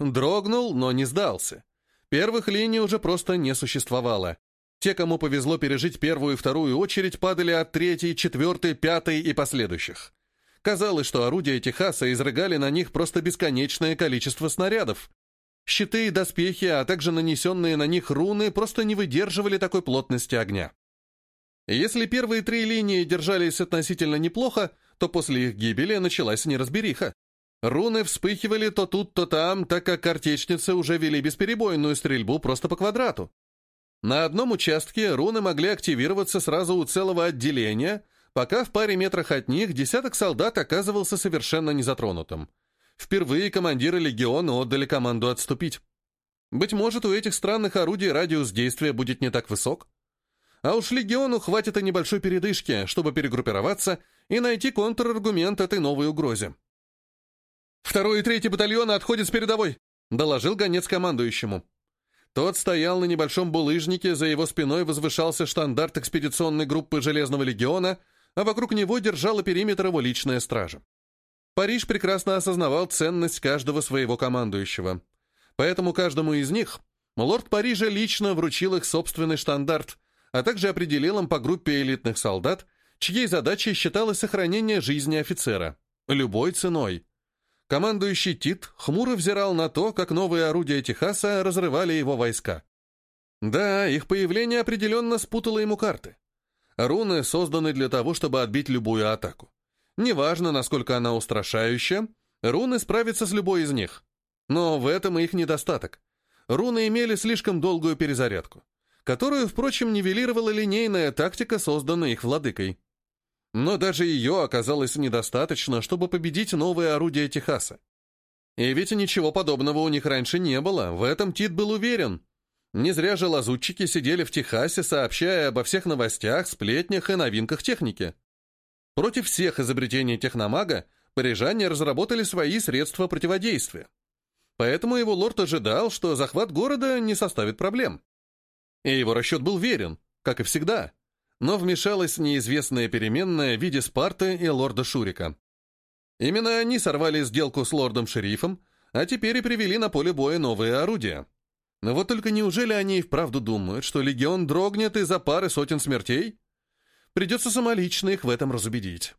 но не сдался. Первых линий уже просто не существовало. Те, кому повезло пережить первую и вторую очередь, падали от третьей, четвертой, пятой и последующих. Казалось, что орудия Техаса изрыгали на них просто бесконечное количество снарядов. Щиты и доспехи, а также нанесенные на них руны просто не выдерживали такой плотности огня. Если первые три линии держались относительно неплохо, то после их гибели началась неразбериха. Руны вспыхивали то тут, то там, так как картечницы уже вели бесперебойную стрельбу просто по квадрату. На одном участке руны могли активироваться сразу у целого отделения, пока в паре метрах от них десяток солдат оказывался совершенно незатронутым. Впервые командиры легиона отдали команду отступить. Быть может, у этих странных орудий радиус действия будет не так высок. А уж легиону хватит и небольшой передышки, чтобы перегруппироваться и найти контраргумент этой новой угрозе. «Второй и третий батальоны отходят с передовой», — доложил гонец командующему. Тот стоял на небольшом булыжнике, за его спиной возвышался штандарт экспедиционной группы Железного легиона, а вокруг него держала периметр его личная стража. Париж прекрасно осознавал ценность каждого своего командующего. Поэтому каждому из них лорд Парижа лично вручил их собственный штандарт, а также определил им по группе элитных солдат, чьей задачей считалось сохранение жизни офицера. Любой ценой. Командующий Тит хмуро взирал на то, как новые орудия Техаса разрывали его войска. Да, их появление определенно спутало ему карты. Руны созданы для того, чтобы отбить любую атаку. Неважно, насколько она устрашающая, руны справятся с любой из них. Но в этом и их недостаток. Руны имели слишком долгую перезарядку, которую, впрочем, нивелировала линейная тактика, созданная их владыкой. Но даже ее оказалось недостаточно, чтобы победить новые орудия Техаса. И ведь ничего подобного у них раньше не было, в этом Тит был уверен. Не зря же лазутчики сидели в Техасе, сообщая обо всех новостях, сплетнях и новинках техники. Против всех изобретений техномага парижане разработали свои средства противодействия. Поэтому его лорд ожидал, что захват города не составит проблем. И его расчет был верен, как и всегда. Но вмешалась неизвестная переменная в виде Спарты и лорда Шурика. Именно они сорвали сделку с лордом-шерифом, а теперь и привели на поле боя новые орудия. Но вот только неужели они и вправду думают, что легион дрогнет из-за пары сотен смертей? Придется самолично их в этом разубедить.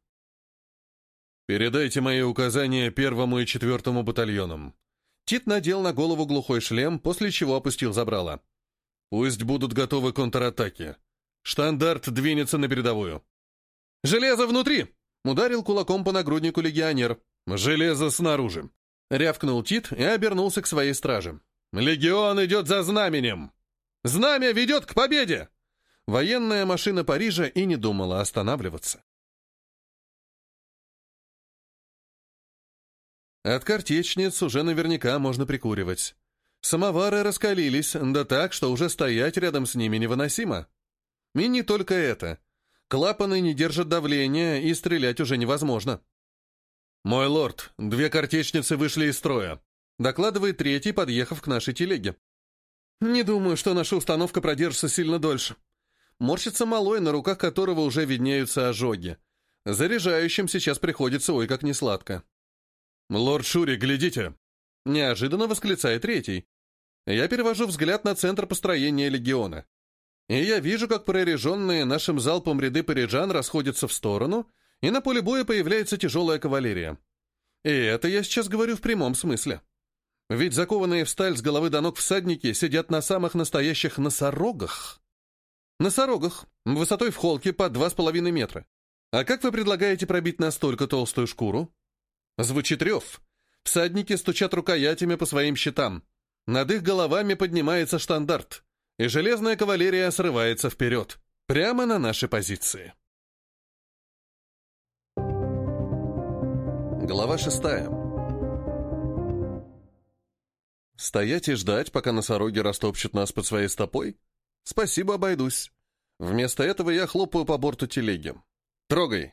«Передайте мои указания 1-му и 4-му батальонам». Тит надел на голову глухой шлем, после чего опустил забрало. «Пусть будут готовы контратаки. Штандарт двинется на передовую». «Железо внутри!» — ударил кулаком по нагруднику легионер. «Железо снаружи!» — рявкнул Тит и обернулся к своей страже. «Легион идет за знаменем! Знамя ведет к победе!» Военная машина Парижа и не думала останавливаться. От картечниц уже наверняка можно прикуривать. Самовары раскалились, да так, что уже стоять рядом с ними невыносимо. И не только это. Клапаны не держат давления, и стрелять уже невозможно. «Мой лорд, 2 картечницы вышли из строя», — докладывает третий, подъехав к нашей телеге. «Не думаю, что наша установка продержится сильно дольше». Морщится малой, на руках которого уже виднеются ожоги. Заряжающим сейчас приходится ой как несладко. «Лорд Шури, глядите!» — неожиданно восклицает третий. Я перевожу взгляд на центр построения легиона. И я вижу, как прореженные нашим залпом ряды парижан расходятся в сторону, и на поле боя появляется тяжелая кавалерия. И это я сейчас говорю в прямом смысле. Ведь закованные в сталь с головы до ног всадники сидят на самых настоящих носорогах. Носорогах, высотой в холке по 2,5 метра. А как вы предлагаете пробить настолько толстую шкуру? Звучит рев. Всадники стучат рукоятями по своим щитам. Над их головами поднимается штандарт. и железная кавалерия срывается вперед, прямо на наши позиции. Глава 6. Стоять и ждать, пока носороги растопчут нас под своей стопой? Спасибо, обойдусь. Вместо этого я хлопаю по борту телеги. «Трогай!»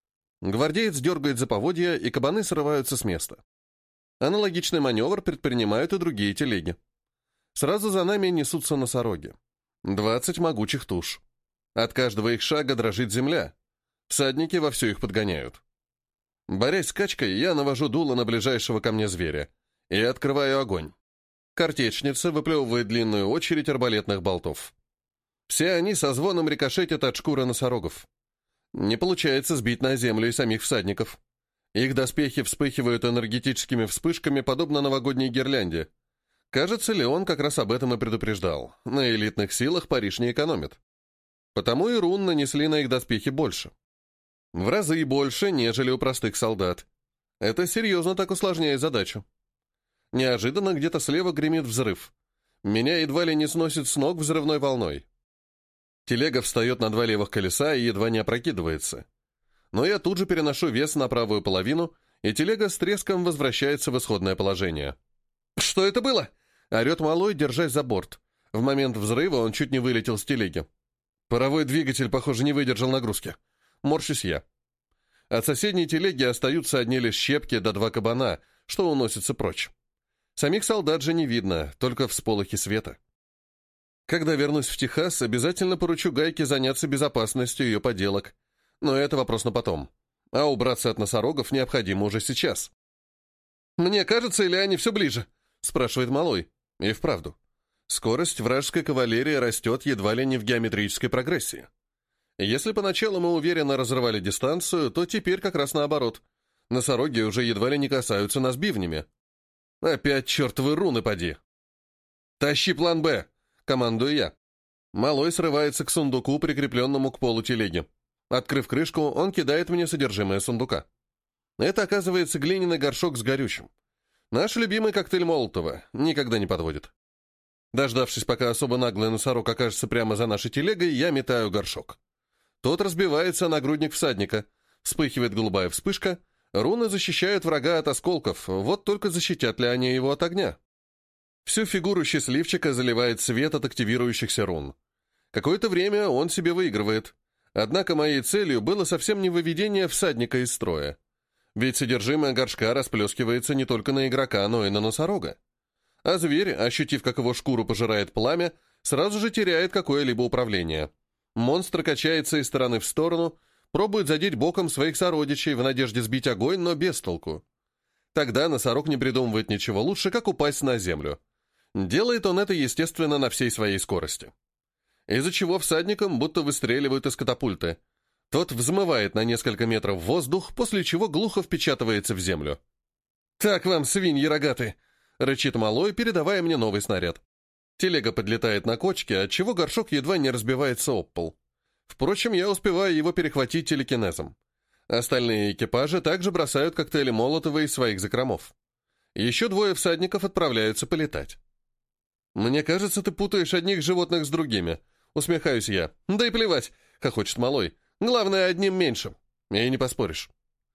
Гвардеец дергает за поводья, и кабаны срываются с места. Аналогичный маневр предпринимают и другие телеги. Сразу за нами несутся носороги. 20 могучих туш. От каждого их шага дрожит земля. Всадники вовсю их подгоняют. Борясь с качкой, я навожу дуло на ближайшего ко мне зверя и открываю огонь. Картечница выплевывает длинную очередь арбалетных болтов. Все они со звоном рикошетят от шкуры носорогов. Не получается сбить на землю и самих всадников. Их доспехи вспыхивают энергетическими вспышками, подобно новогодней гирлянде. Кажется, Леон как раз об этом и предупреждал. На элитных силах Париж не экономит. Потому и рун нанесли на их доспехи больше. В разы больше, нежели у простых солдат. Это серьезно так усложняет задачу. Неожиданно где-то слева гремит взрыв. Меня едва ли не сносит с ног взрывной волной. Телега встает на два левых колеса и едва не опрокидывается. Но я тут же переношу вес на правую половину, и телега с треском возвращается в исходное положение. «Что это было?» — орет малой, держась за борт. В момент взрыва он чуть не вылетел с телеги. Паровой двигатель, похоже, не выдержал нагрузки. Морщусь я. От соседней телеги остаются одни лишь щепки да два кабана, что уносятся прочь. Самих солдат же не видно, только всполохи света. Когда вернусь в Техас, обязательно поручу Гайке заняться безопасностью ее поделок. Но это вопрос на потом. А убраться от носорогов необходимо уже сейчас. «Мне кажется, или они все ближе?» — спрашивает малой. И вправду. Скорость вражеской кавалерии растет едва ли не в геометрической прогрессии. Если поначалу мы уверенно разрывали дистанцию, то теперь как раз наоборот. Носороги уже едва ли не касаются нас бивнями. Опять чертовы руны поди. «Тащи план «Б», — командую я. Малой срывается к сундуку, прикрепленному к полу телеги. Открыв крышку, он кидает мне содержимое сундука. Это, оказывается, глиняный горшок с горючим. Наш любимый коктейль Молотова никогда не подводит. Дождавшись, пока особо наглый носорог окажется прямо за нашей телегой, я метаю горшок. Тот разбивается о нагрудник всадника. Вспыхивает голубая вспышка. Руны защищают врага от осколков, вот только защитят ли они его от огня? Всю фигуру счастливчика заливает свет от активирующихся рун. Какое-то время он себе выигрывает. Однако моей целью было совсем не выведение всадника из строя. Ведь содержимое горшка расплескивается не только на игрока, но и на носорога. А зверь, ощутив, как его шкуру пожирает пламя, сразу же теряет какое-либо управление. Монстр качается из стороны в сторону, пробует задеть боком своих сородичей в надежде сбить огонь, но без толку. Тогда носорог не придумывает ничего лучше, как упасть на землю. Делает он это, естественно, на всей своей скорости. Из-за чего всадникам будто выстреливают из катапульты. Тот взмывает на несколько метров в воздух, после чего глухо впечатывается в землю. «Так вам, свиньи рогатые!» — рычит малой, передавая мне новый снаряд. Телега подлетает на кочке, отчего горшок едва не разбивается об пол. Впрочем, я успеваю его перехватить телекинезом. Остальные экипажи также бросают коктейли Молотова из своих закромов. Еще двое всадников отправляются полетать. «Мне кажется, ты путаешь одних животных с другими», — усмехаюсь я. «Да и плевать», — хохочет малой. «Главное, одним меньше. И не поспоришь».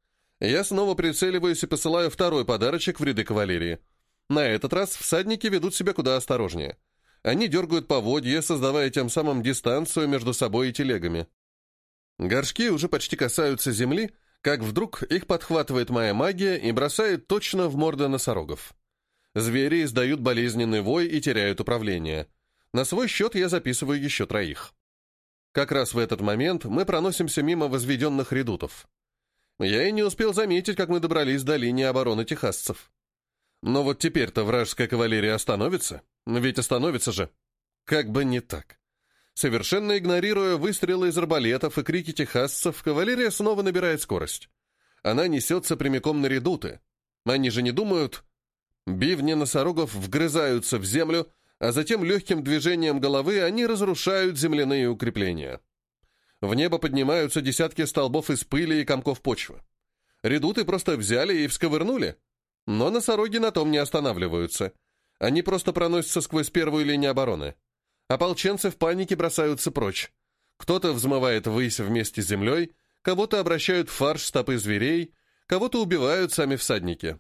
Я снова прицеливаюсь и посылаю второй подарочек в ряды кавалерии. На этот раз всадники ведут себя куда осторожнее. Они дергают поводья, создавая тем самым дистанцию между собой и телегами. Горшки уже почти касаются земли, как вдруг их подхватывает моя магия и бросает точно в морды носорогов. Звери издают болезненный вой и теряют управление. На свой счет я записываю еще троих. Как раз в этот момент мы проносимся мимо возведенных редутов. Я и не успел заметить, как мы добрались до линии обороны техасцев. Но вот теперь-то вражеская кавалерия остановится. Ведь остановится же. Как бы не так. Совершенно игнорируя выстрелы из арбалетов и крики техасцев, кавалерия снова набирает скорость. Она несется прямиком на редуты. Они же не думают... Бивни носорогов вгрызаются в землю, а затем легким движением головы они разрушают земляные укрепления. В небо поднимаются десятки столбов из пыли и комков почвы. Редуты просто взяли и всковырнули. Но носороги на том не останавливаются. Они просто проносятся сквозь первую линию обороны. Ополченцы в панике бросаются прочь. Кто-то взмывает ввысь вместе с землей, кого-то обращают в фарш стопы зверей, кого-то убивают сами всадники.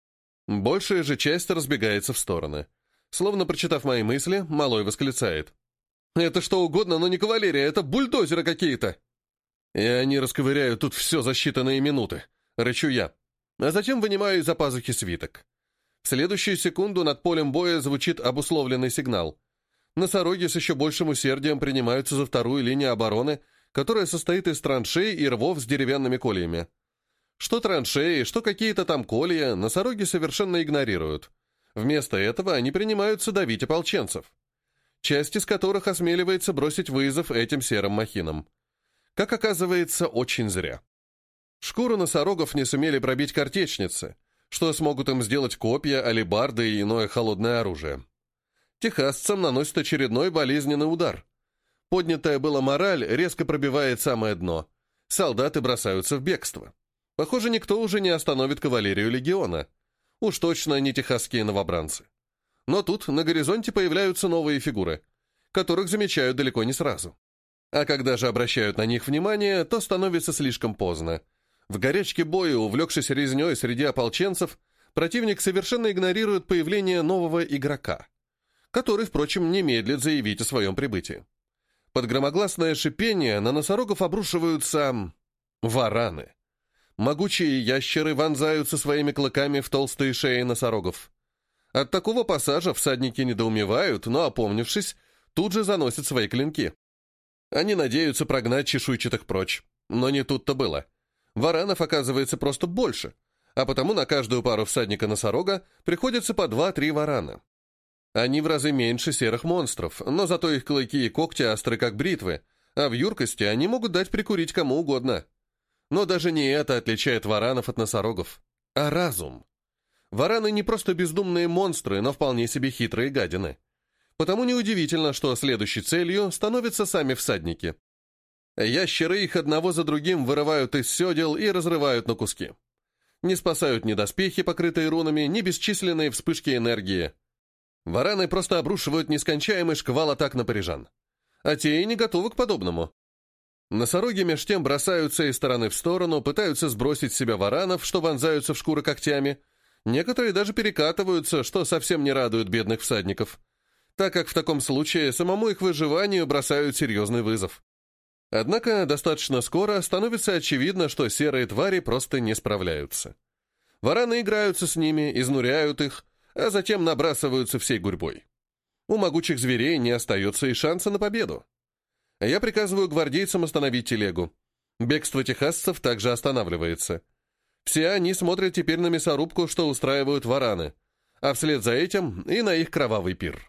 Большая же часть разбегается в стороны. Словно прочитав мои мысли, малой восклицает: «Это что угодно, но не кавалерия, это бульдозеры какие-то!» И они расковыряют тут все за считанные минуты, рычу я. А затем вынимаю из-за пазухи свиток. В следующую секунду над полем боя звучит обусловленный сигнал. Носороги с еще большим усердием принимаются за вторую линию обороны, которая состоит из траншей и рвов с деревянными кольями. Что траншеи, что какие-то там колья, носороги совершенно игнорируют. Вместо этого они принимаются давить ополченцев, часть из которых осмеливается бросить вызов этим серым махинам. Как оказывается, очень зря. Шкуру носорогов не сумели пробить картечницы, что смогут им сделать копья, алебарды и иное холодное оружие. Техасцам наносят очередной болезненный удар. Поднятая была мораль резко пробивает самое дно. Солдаты бросаются в бегство. Похоже, никто уже не остановит кавалерию легиона. Уж точно не техасские новобранцы. Но тут на горизонте появляются новые фигуры, которых замечают далеко не сразу. А когда же обращают на них внимание, то становится слишком поздно. В горячке боя, увлекшись резней среди ополченцев, противник совершенно игнорирует появление нового игрока, который, впрочем, не медлит заявить о своем прибытии. Под громогласное шипение на носорогов обрушиваются вараны. Могучие ящеры вонзаются своими клыками в толстые шеи носорогов. От такого пассажа всадники недоумевают, но, опомнившись, тут же заносят свои клинки. Они надеются прогнать чешуйчатых прочь, но не тут-то было. Варанов оказывается просто больше, а потому на каждую пару всадника-носорога приходится по 2-3 варана. Они в разы меньше серых монстров, но зато их клыки и когти остры как бритвы, а в юркости они могут дать прикурить кому угодно. Но даже не это отличает варанов от носорогов, а разум. Вараны не просто бездумные монстры, но вполне себе хитрые гадины. Потому неудивительно, что следующей целью становятся сами всадники. Ящеры их одного за другим вырывают из седел и разрывают на куски. Не спасают ни доспехи, покрытые рунами, ни бесчисленные вспышки энергии. Вараны просто обрушивают нескончаемый шквал атак на парижан. А те и не готовы к подобному. Носороги меж тем бросаются из стороны в сторону, пытаются сбросить с себя варанов, что вонзаются в шкуры когтями. Некоторые даже перекатываются, что совсем не радует бедных всадников, так как в таком случае самому их выживанию бросают серьезный вызов. Однако достаточно скоро становится очевидно, что серые твари просто не справляются. Вараны играются с ними, изнуряют их, а затем набрасываются всей гурьбой. У могучих зверей не остается и шанса на победу. Я приказываю гвардейцам остановить телегу. Бегство техасцев также останавливается. Все они смотрят теперь на мясорубку, что устраивают вараны, а вслед за этим и на их кровавый пир.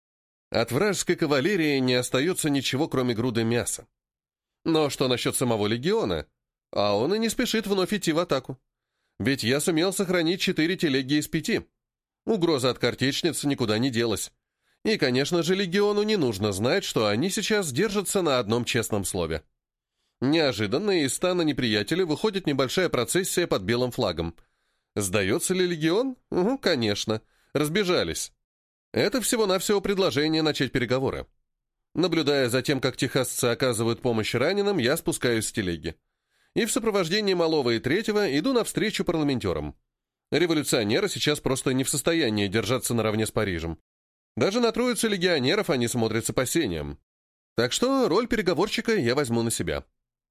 От вражеской кавалерии не остается ничего, кроме груды мяса. Но что насчет самого легиона? А он и не спешит вновь идти в атаку. Ведь я сумел сохранить 4 телеги из 5. Угроза от картечниц никуда не делась. И, конечно же, легиону не нужно знать, что они сейчас держатся на одном честном слове. Неожиданно из стана неприятеля выходит небольшая процессия под белым флагом. Сдается ли легион? Угу, конечно. Разбежались. Это всего-навсего предложение начать переговоры. Наблюдая за тем, как техасцы оказывают помощь раненым, я спускаюсь с телеги. И в сопровождении малого и третьего иду навстречу парламентерам. Революционеры сейчас просто не в состоянии держаться наравне с Парижем. Даже на троицу легионеров они смотрят с опасением. Так что роль переговорщика я возьму на себя.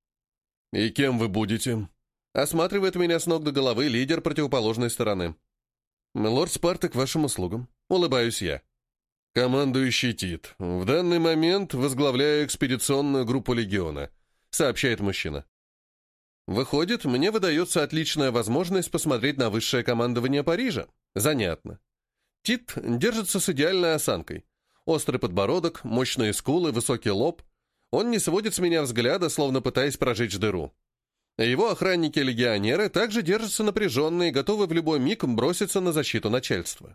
«И кем вы будете?» Осматривает меня с ног до головы лидер противоположной стороны. «Лорд Спарта к вашим услугам», — улыбаюсь я. «Командующий Тит, в данный момент возглавляю экспедиционную группу легиона», — сообщает мужчина. Выходит, мне выдается отличная возможность посмотреть на высшее командование Парижа. Занятно. Тит держится с идеальной осанкой. Острый подбородок, мощные скулы, высокий лоб. Он не сводит с меня взгляда, словно пытаясь прожечь дыру. Его охранники-легионеры также держатся напряженно и готовы в любой миг броситься на защиту начальства.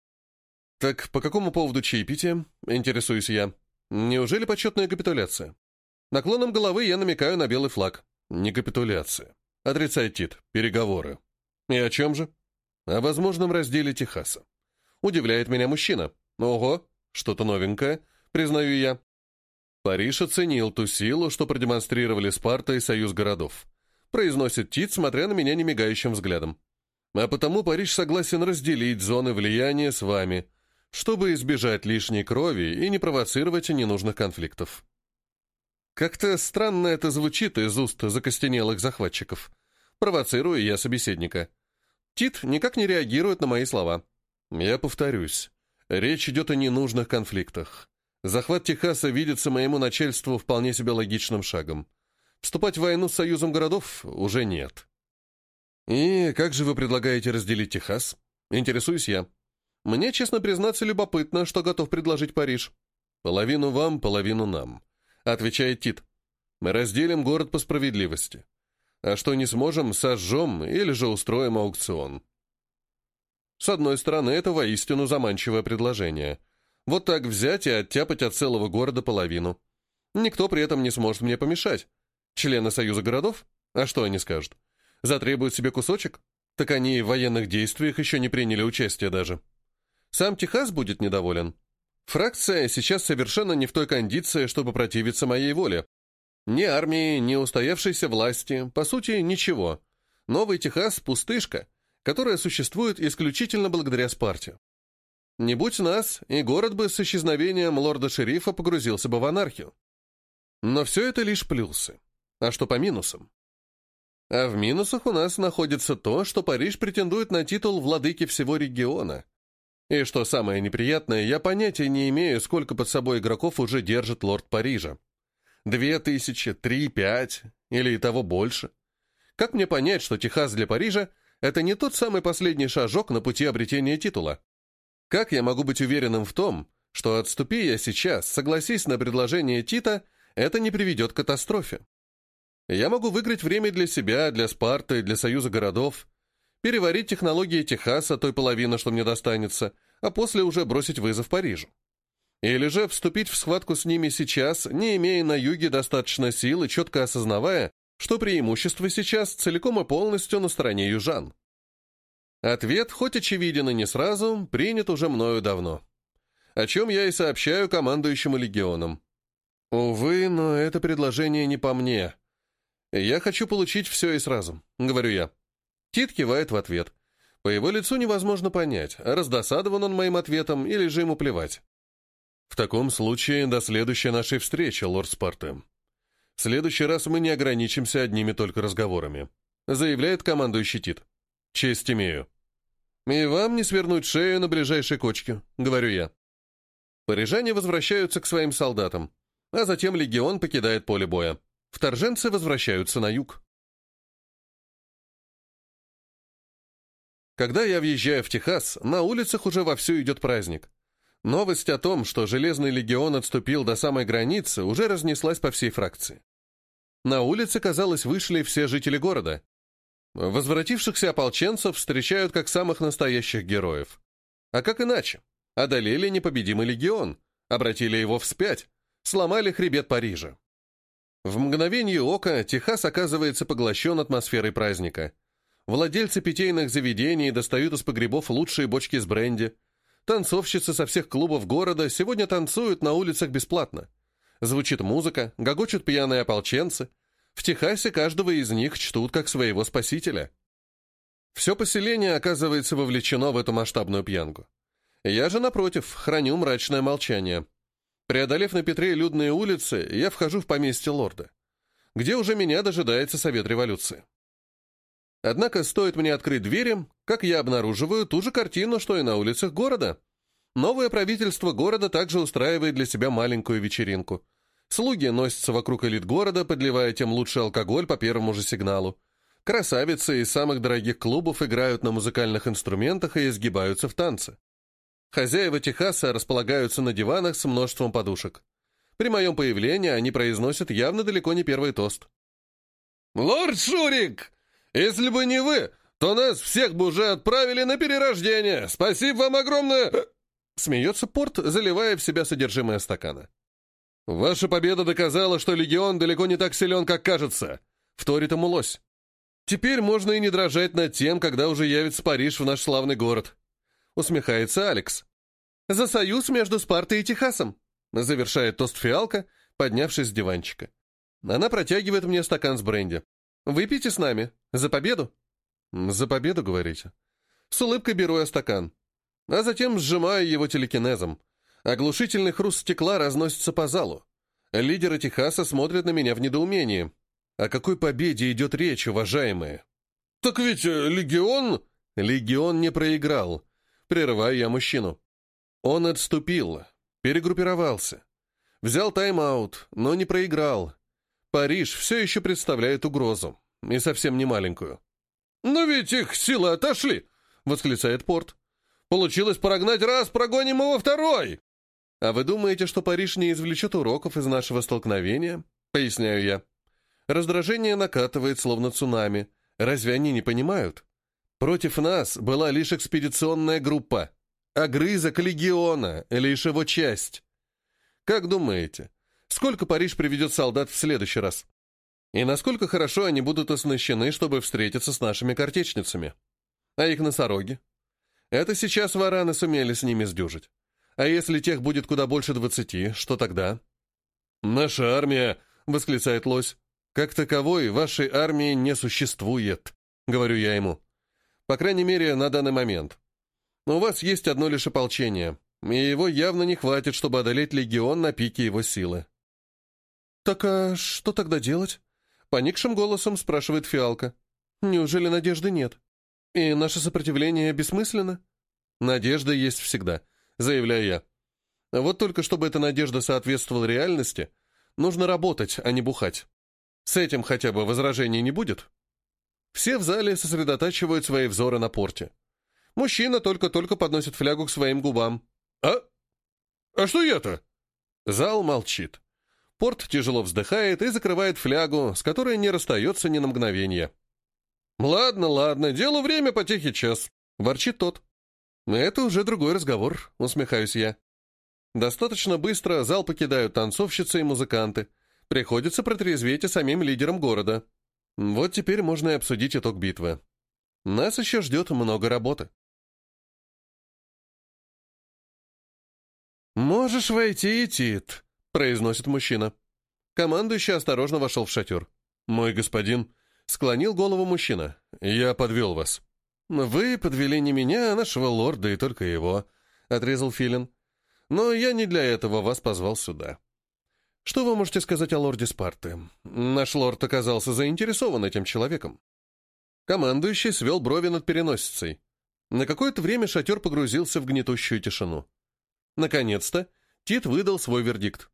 «Так по какому поводу чаепития?» — интересуюсь я. «Неужели почетная капитуляция?» Наклоном головы я намекаю на белый флаг. «Не капитуляция», — отрицает Тит. «Переговоры». «И о чем же?» «О возможном разделе Техаса». Удивляет меня мужчина. «Ого, что-то новенькое. признаю я. Париж оценил ту силу, что продемонстрировали Спарта и Союз городов. Произносит Тит, смотря на меня немигающим взглядом. А потому Париж согласен разделить зоны влияния с вами, чтобы избежать лишней крови и не провоцировать ненужных конфликтов. Как-то странно это звучит из уст закостенелых захватчиков. Провоцирую я собеседника. Тит никак не реагирует на мои слова. Я повторюсь, речь идет о ненужных конфликтах. Захват Техаса видится моему начальству вполне себе логичным шагом. Вступать в войну с Союзом городов уже нет. И как же вы предлагаете разделить Техас? Интересуюсь я. Мне, честно признаться, любопытно, что готов предложить Париж. Половину вам, половину нам, отвечает Тит. Мы разделим город по справедливости. А что не сможем, сожжем или же устроим аукцион. С одной стороны, это воистину заманчивое предложение. Вот так взять и оттяпать от целого города половину. Никто при этом не сможет мне помешать. Члены Союза городов? А что они скажут? Затребуют себе кусочек? Так они в военных действиях еще не приняли участие даже. Сам Техас будет недоволен. Фракция сейчас совершенно не в той кондиции, чтобы противиться моей воле. Ни армии, ни устоявшейся власти, по сути, ничего. Новый Техас — пустышка, которая существует исключительно благодаря Спарте. Не будь нас, и город бы с исчезновением лорда-шерифа погрузился бы в анархию. Но все это лишь плюсы. А что по минусам? А в минусах у нас находится то, что Париж претендует на титул владыки всего региона. И что самое неприятное, я понятия не имею, сколько под собой игроков уже держит лорд Парижа. 2000, 3, 5 или и того больше. Как мне понять, что Техас для Парижа — это не тот самый последний шажок на пути обретения титула? Как я могу быть уверенным в том, что отступи я сейчас, согласись на предложение Тита, это не приведет к катастрофе? Я могу выиграть время для себя, для Спарты, для Союза городов, переварить технологии Техаса, той половины, что мне достанется, а после уже бросить вызов Парижу. Или же вступить в схватку с ними сейчас, не имея на юге достаточно сил и четко осознавая, что преимущество сейчас целиком и полностью на стороне южан. Ответ, хоть очевиден и не сразу, принят уже мною давно. О чем я и сообщаю командующему легионом. Увы, но это предложение не по мне. Я хочу получить все и сразу, говорю я. Тит кивает в ответ. По его лицу невозможно понять, раздосадован он моим ответом или же ему плевать. В таком случае до следующей нашей встречи, лорд Спарты. В следующий раз мы не ограничимся одними только разговорами, заявляет командующий Тит. Честь имею. И вам не свернуть шею на ближайшей кочке, говорю я. Парижане возвращаются к своим солдатам, а затем легион покидает поле боя. Вторженцы возвращаются на юг. Когда я въезжаю в Техас, на улицах уже вовсю идет праздник. Новость о том, что Железный легион отступил до самой границы, уже разнеслась по всей фракции. На улице, казалось, вышли все жители города. Возвратившихся ополченцев встречают как самых настоящих героев. А как иначе? Одолели непобедимый легион, обратили его вспять, сломали хребет Парижа. В мгновение ока Техас оказывается поглощен атмосферой праздника. Владельцы питейных заведений достают из погребов лучшие бочки с бренди. Танцовщицы со всех клубов города сегодня танцуют на улицах бесплатно. Звучит музыка, гогочут пьяные ополченцы. В Техасе каждого из них чтут как своего спасителя. Все поселение оказывается вовлечено в эту масштабную пьянку. Я же, напротив, храню мрачное молчание. Преодолев на Петре людные улицы, я вхожу в поместье лорда, где уже меня дожидается Совет революции. Однако стоит мне открыть двери, как я обнаруживаю ту же картину, что и на улицах города. Новое правительство города также устраивает для себя маленькую вечеринку. Слуги носятся вокруг элит города, подливая тем лучший алкоголь по первому же сигналу. Красавицы из самых дорогих клубов играют на музыкальных инструментах и изгибаются в танце. Хозяева Техаса располагаются на диванах с множеством подушек. При моем появлении они произносят явно далеко не первый тост. «Лорд Шурик! Если бы не вы, то нас всех бы уже отправили на перерождение! Спасибо вам огромное!» Смеется Порт, заливая в себя содержимое стакана. «Ваша победа доказала, что легион далеко не так силен, как кажется», — вторит ему лось. «Теперь можно и не дрожать над тем, когда уже явится Париж в наш славный город», — усмехается Алекс. «За союз между Спартой и Техасом», — Завершает тост фиалка, поднявшись с диванчика. Она протягивает мне стакан с бренди. «Выпейте с нами. За победу?» «За победу, говорите?» С улыбкой беру я стакан, а затем сжимаю его телекинезом. Оглушительный хруст стекла разносится по залу. Лидеры Техаса смотрят на меня в недоумении. О какой победе идет речь, уважаемые? «Так ведь Легион...» «Легион не проиграл». Прерываю я мужчину. Он отступил, перегруппировался. Взял тайм-аут, но не проиграл. Париж все еще представляет угрозу, и совсем не маленькую. «Но ведь их силы отошли!» — восклицает Порт. «Получилось прогнать раз, прогоним его второй!» «А вы думаете, что Париж не извлечет уроков из нашего столкновения?» — поясняю я. Раздражение накатывает, словно цунами. Разве они не понимают? Против нас была лишь экспедиционная группа. Огрызок легиона, лишь его часть. Как думаете, сколько Париж приведет солдат в следующий раз? И насколько хорошо они будут оснащены, чтобы встретиться с нашими картечницами? А их носороги? Это сейчас вараны сумели с ними сдюжить. А если тех будет куда больше 20, что тогда? «Наша армия!» — восклицает лось. «Как таковой вашей армии не существует», — говорю я ему. «По крайней мере, на данный момент. У вас есть одно лишь ополчение, и его явно не хватит, чтобы одолеть легион на пике его силы». «Так а что тогда делать?» — поникшим голосом спрашивает Фиалка. «Неужели надежды нет? И наше сопротивление бессмысленно?» «Надежда есть всегда», — заявляю я. «Вот только чтобы эта надежда соответствовала реальности, нужно работать, а не бухать. С этим хотя бы возражений не будет?» Все в зале сосредотачивают свои взоры на Порте. Мужчина только-только подносит флягу к своим губам. «А что я-то?» Зал молчит. Порт тяжело вздыхает и закрывает флягу, с которой не расстается ни на мгновение. «Ладно, ладно, делу время, потехи час», — ворчит тот. «Это уже другой разговор», — усмехаюсь я. Достаточно быстро зал покидают танцовщицы и музыканты. Приходится протрезветь и самим лидерам города. Вот теперь можно и обсудить итог битвы. Нас еще ждет много работы. «Можешь войти, Тит», — произносит мужчина. Командующий осторожно вошел в шатер. «Мой господин», — склонил голову мужчина, — «я подвел вас». «Вы подвели не меня, а нашего лорда и только его», — отрезал Филин. «Но я не для этого вас позвал сюда. Что вы можете сказать о лорде Спарты? Наш лорд оказался заинтересован этим человеком». Командующий свел брови над переносицей. На какое-то время шатер погрузился в гнетущую тишину. Наконец-то Тит выдал свой вердикт.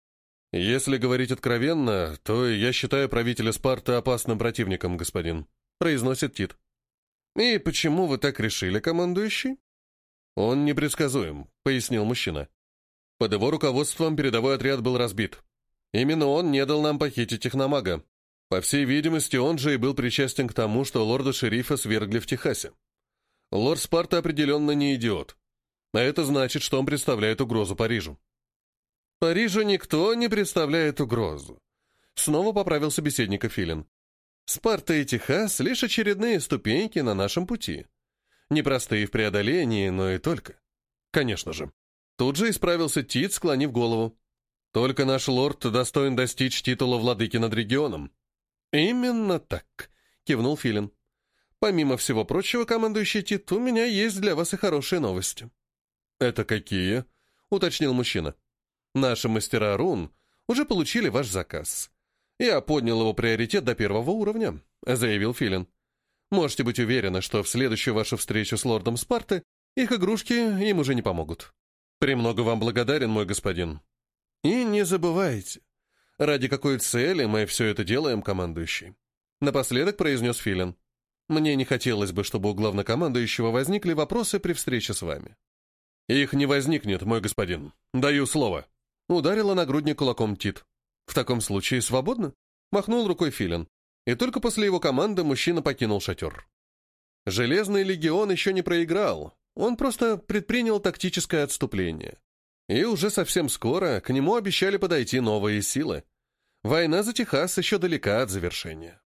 «Если говорить откровенно, то я считаю правителя Спарты опасным противником, господин», — произносит Тит. «И почему вы так решили, командующий?» «Он непредсказуем», — пояснил мужчина. «Под его руководством передовой отряд был разбит. Именно он не дал нам похитить техномага. По всей видимости, он же и был причастен к тому, что лорда-шерифа свергли в Техасе. Лорд Спарта определенно не идиот. А это значит, что он представляет угрозу Парижу». «Парижу никто не представляет угрозу», — снова поправил собеседника Филин. «Спарта и Техас — лишь очередные ступеньки на нашем пути. Непростые в преодолении, но и только». «Конечно же». Тут же исправился Тит, склонив голову. «Только наш лорд достоин достичь титула владыки над регионом». «Именно так», — кивнул Филин. «Помимо всего прочего, командующий Тит, у меня есть для вас и хорошие новости». «Это какие?» — уточнил мужчина. «Наши мастера рун уже получили ваш заказ. Я поднял его приоритет до 1 уровня», — заявил Филин. «Можете быть уверены, что в следующую вашу встречу с лордом Спарты их игрушки им уже не помогут. Премного вам благодарен, мой господин. И не забывайте, ради какой цели мы все это делаем, командующий». Напоследок произнес Филин. «Мне не хотелось бы, чтобы у главнокомандующего возникли вопросы при встрече с вами». «Их не возникнет, мой господин. Даю слово». Ударила нагрудник кулаком Тит. «В таком случае свободно?» Махнул рукой Филин. И только после его команды мужчина покинул шатер. Железный легион еще не проиграл. Он просто предпринял тактическое отступление. И уже совсем скоро к нему обещали подойти новые силы. Война за Техас еще далека от завершения.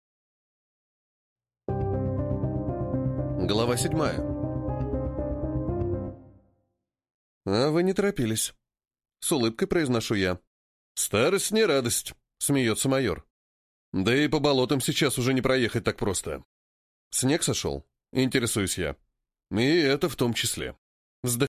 Глава 7. «А вы не торопились». С улыбкой произношу я. «Старость не радость», — смеется майор. «Да и по болотам сейчас уже не проехать так просто». «Снег сошел?» — интересуюсь я. «И это в том числе». Вздыхаю.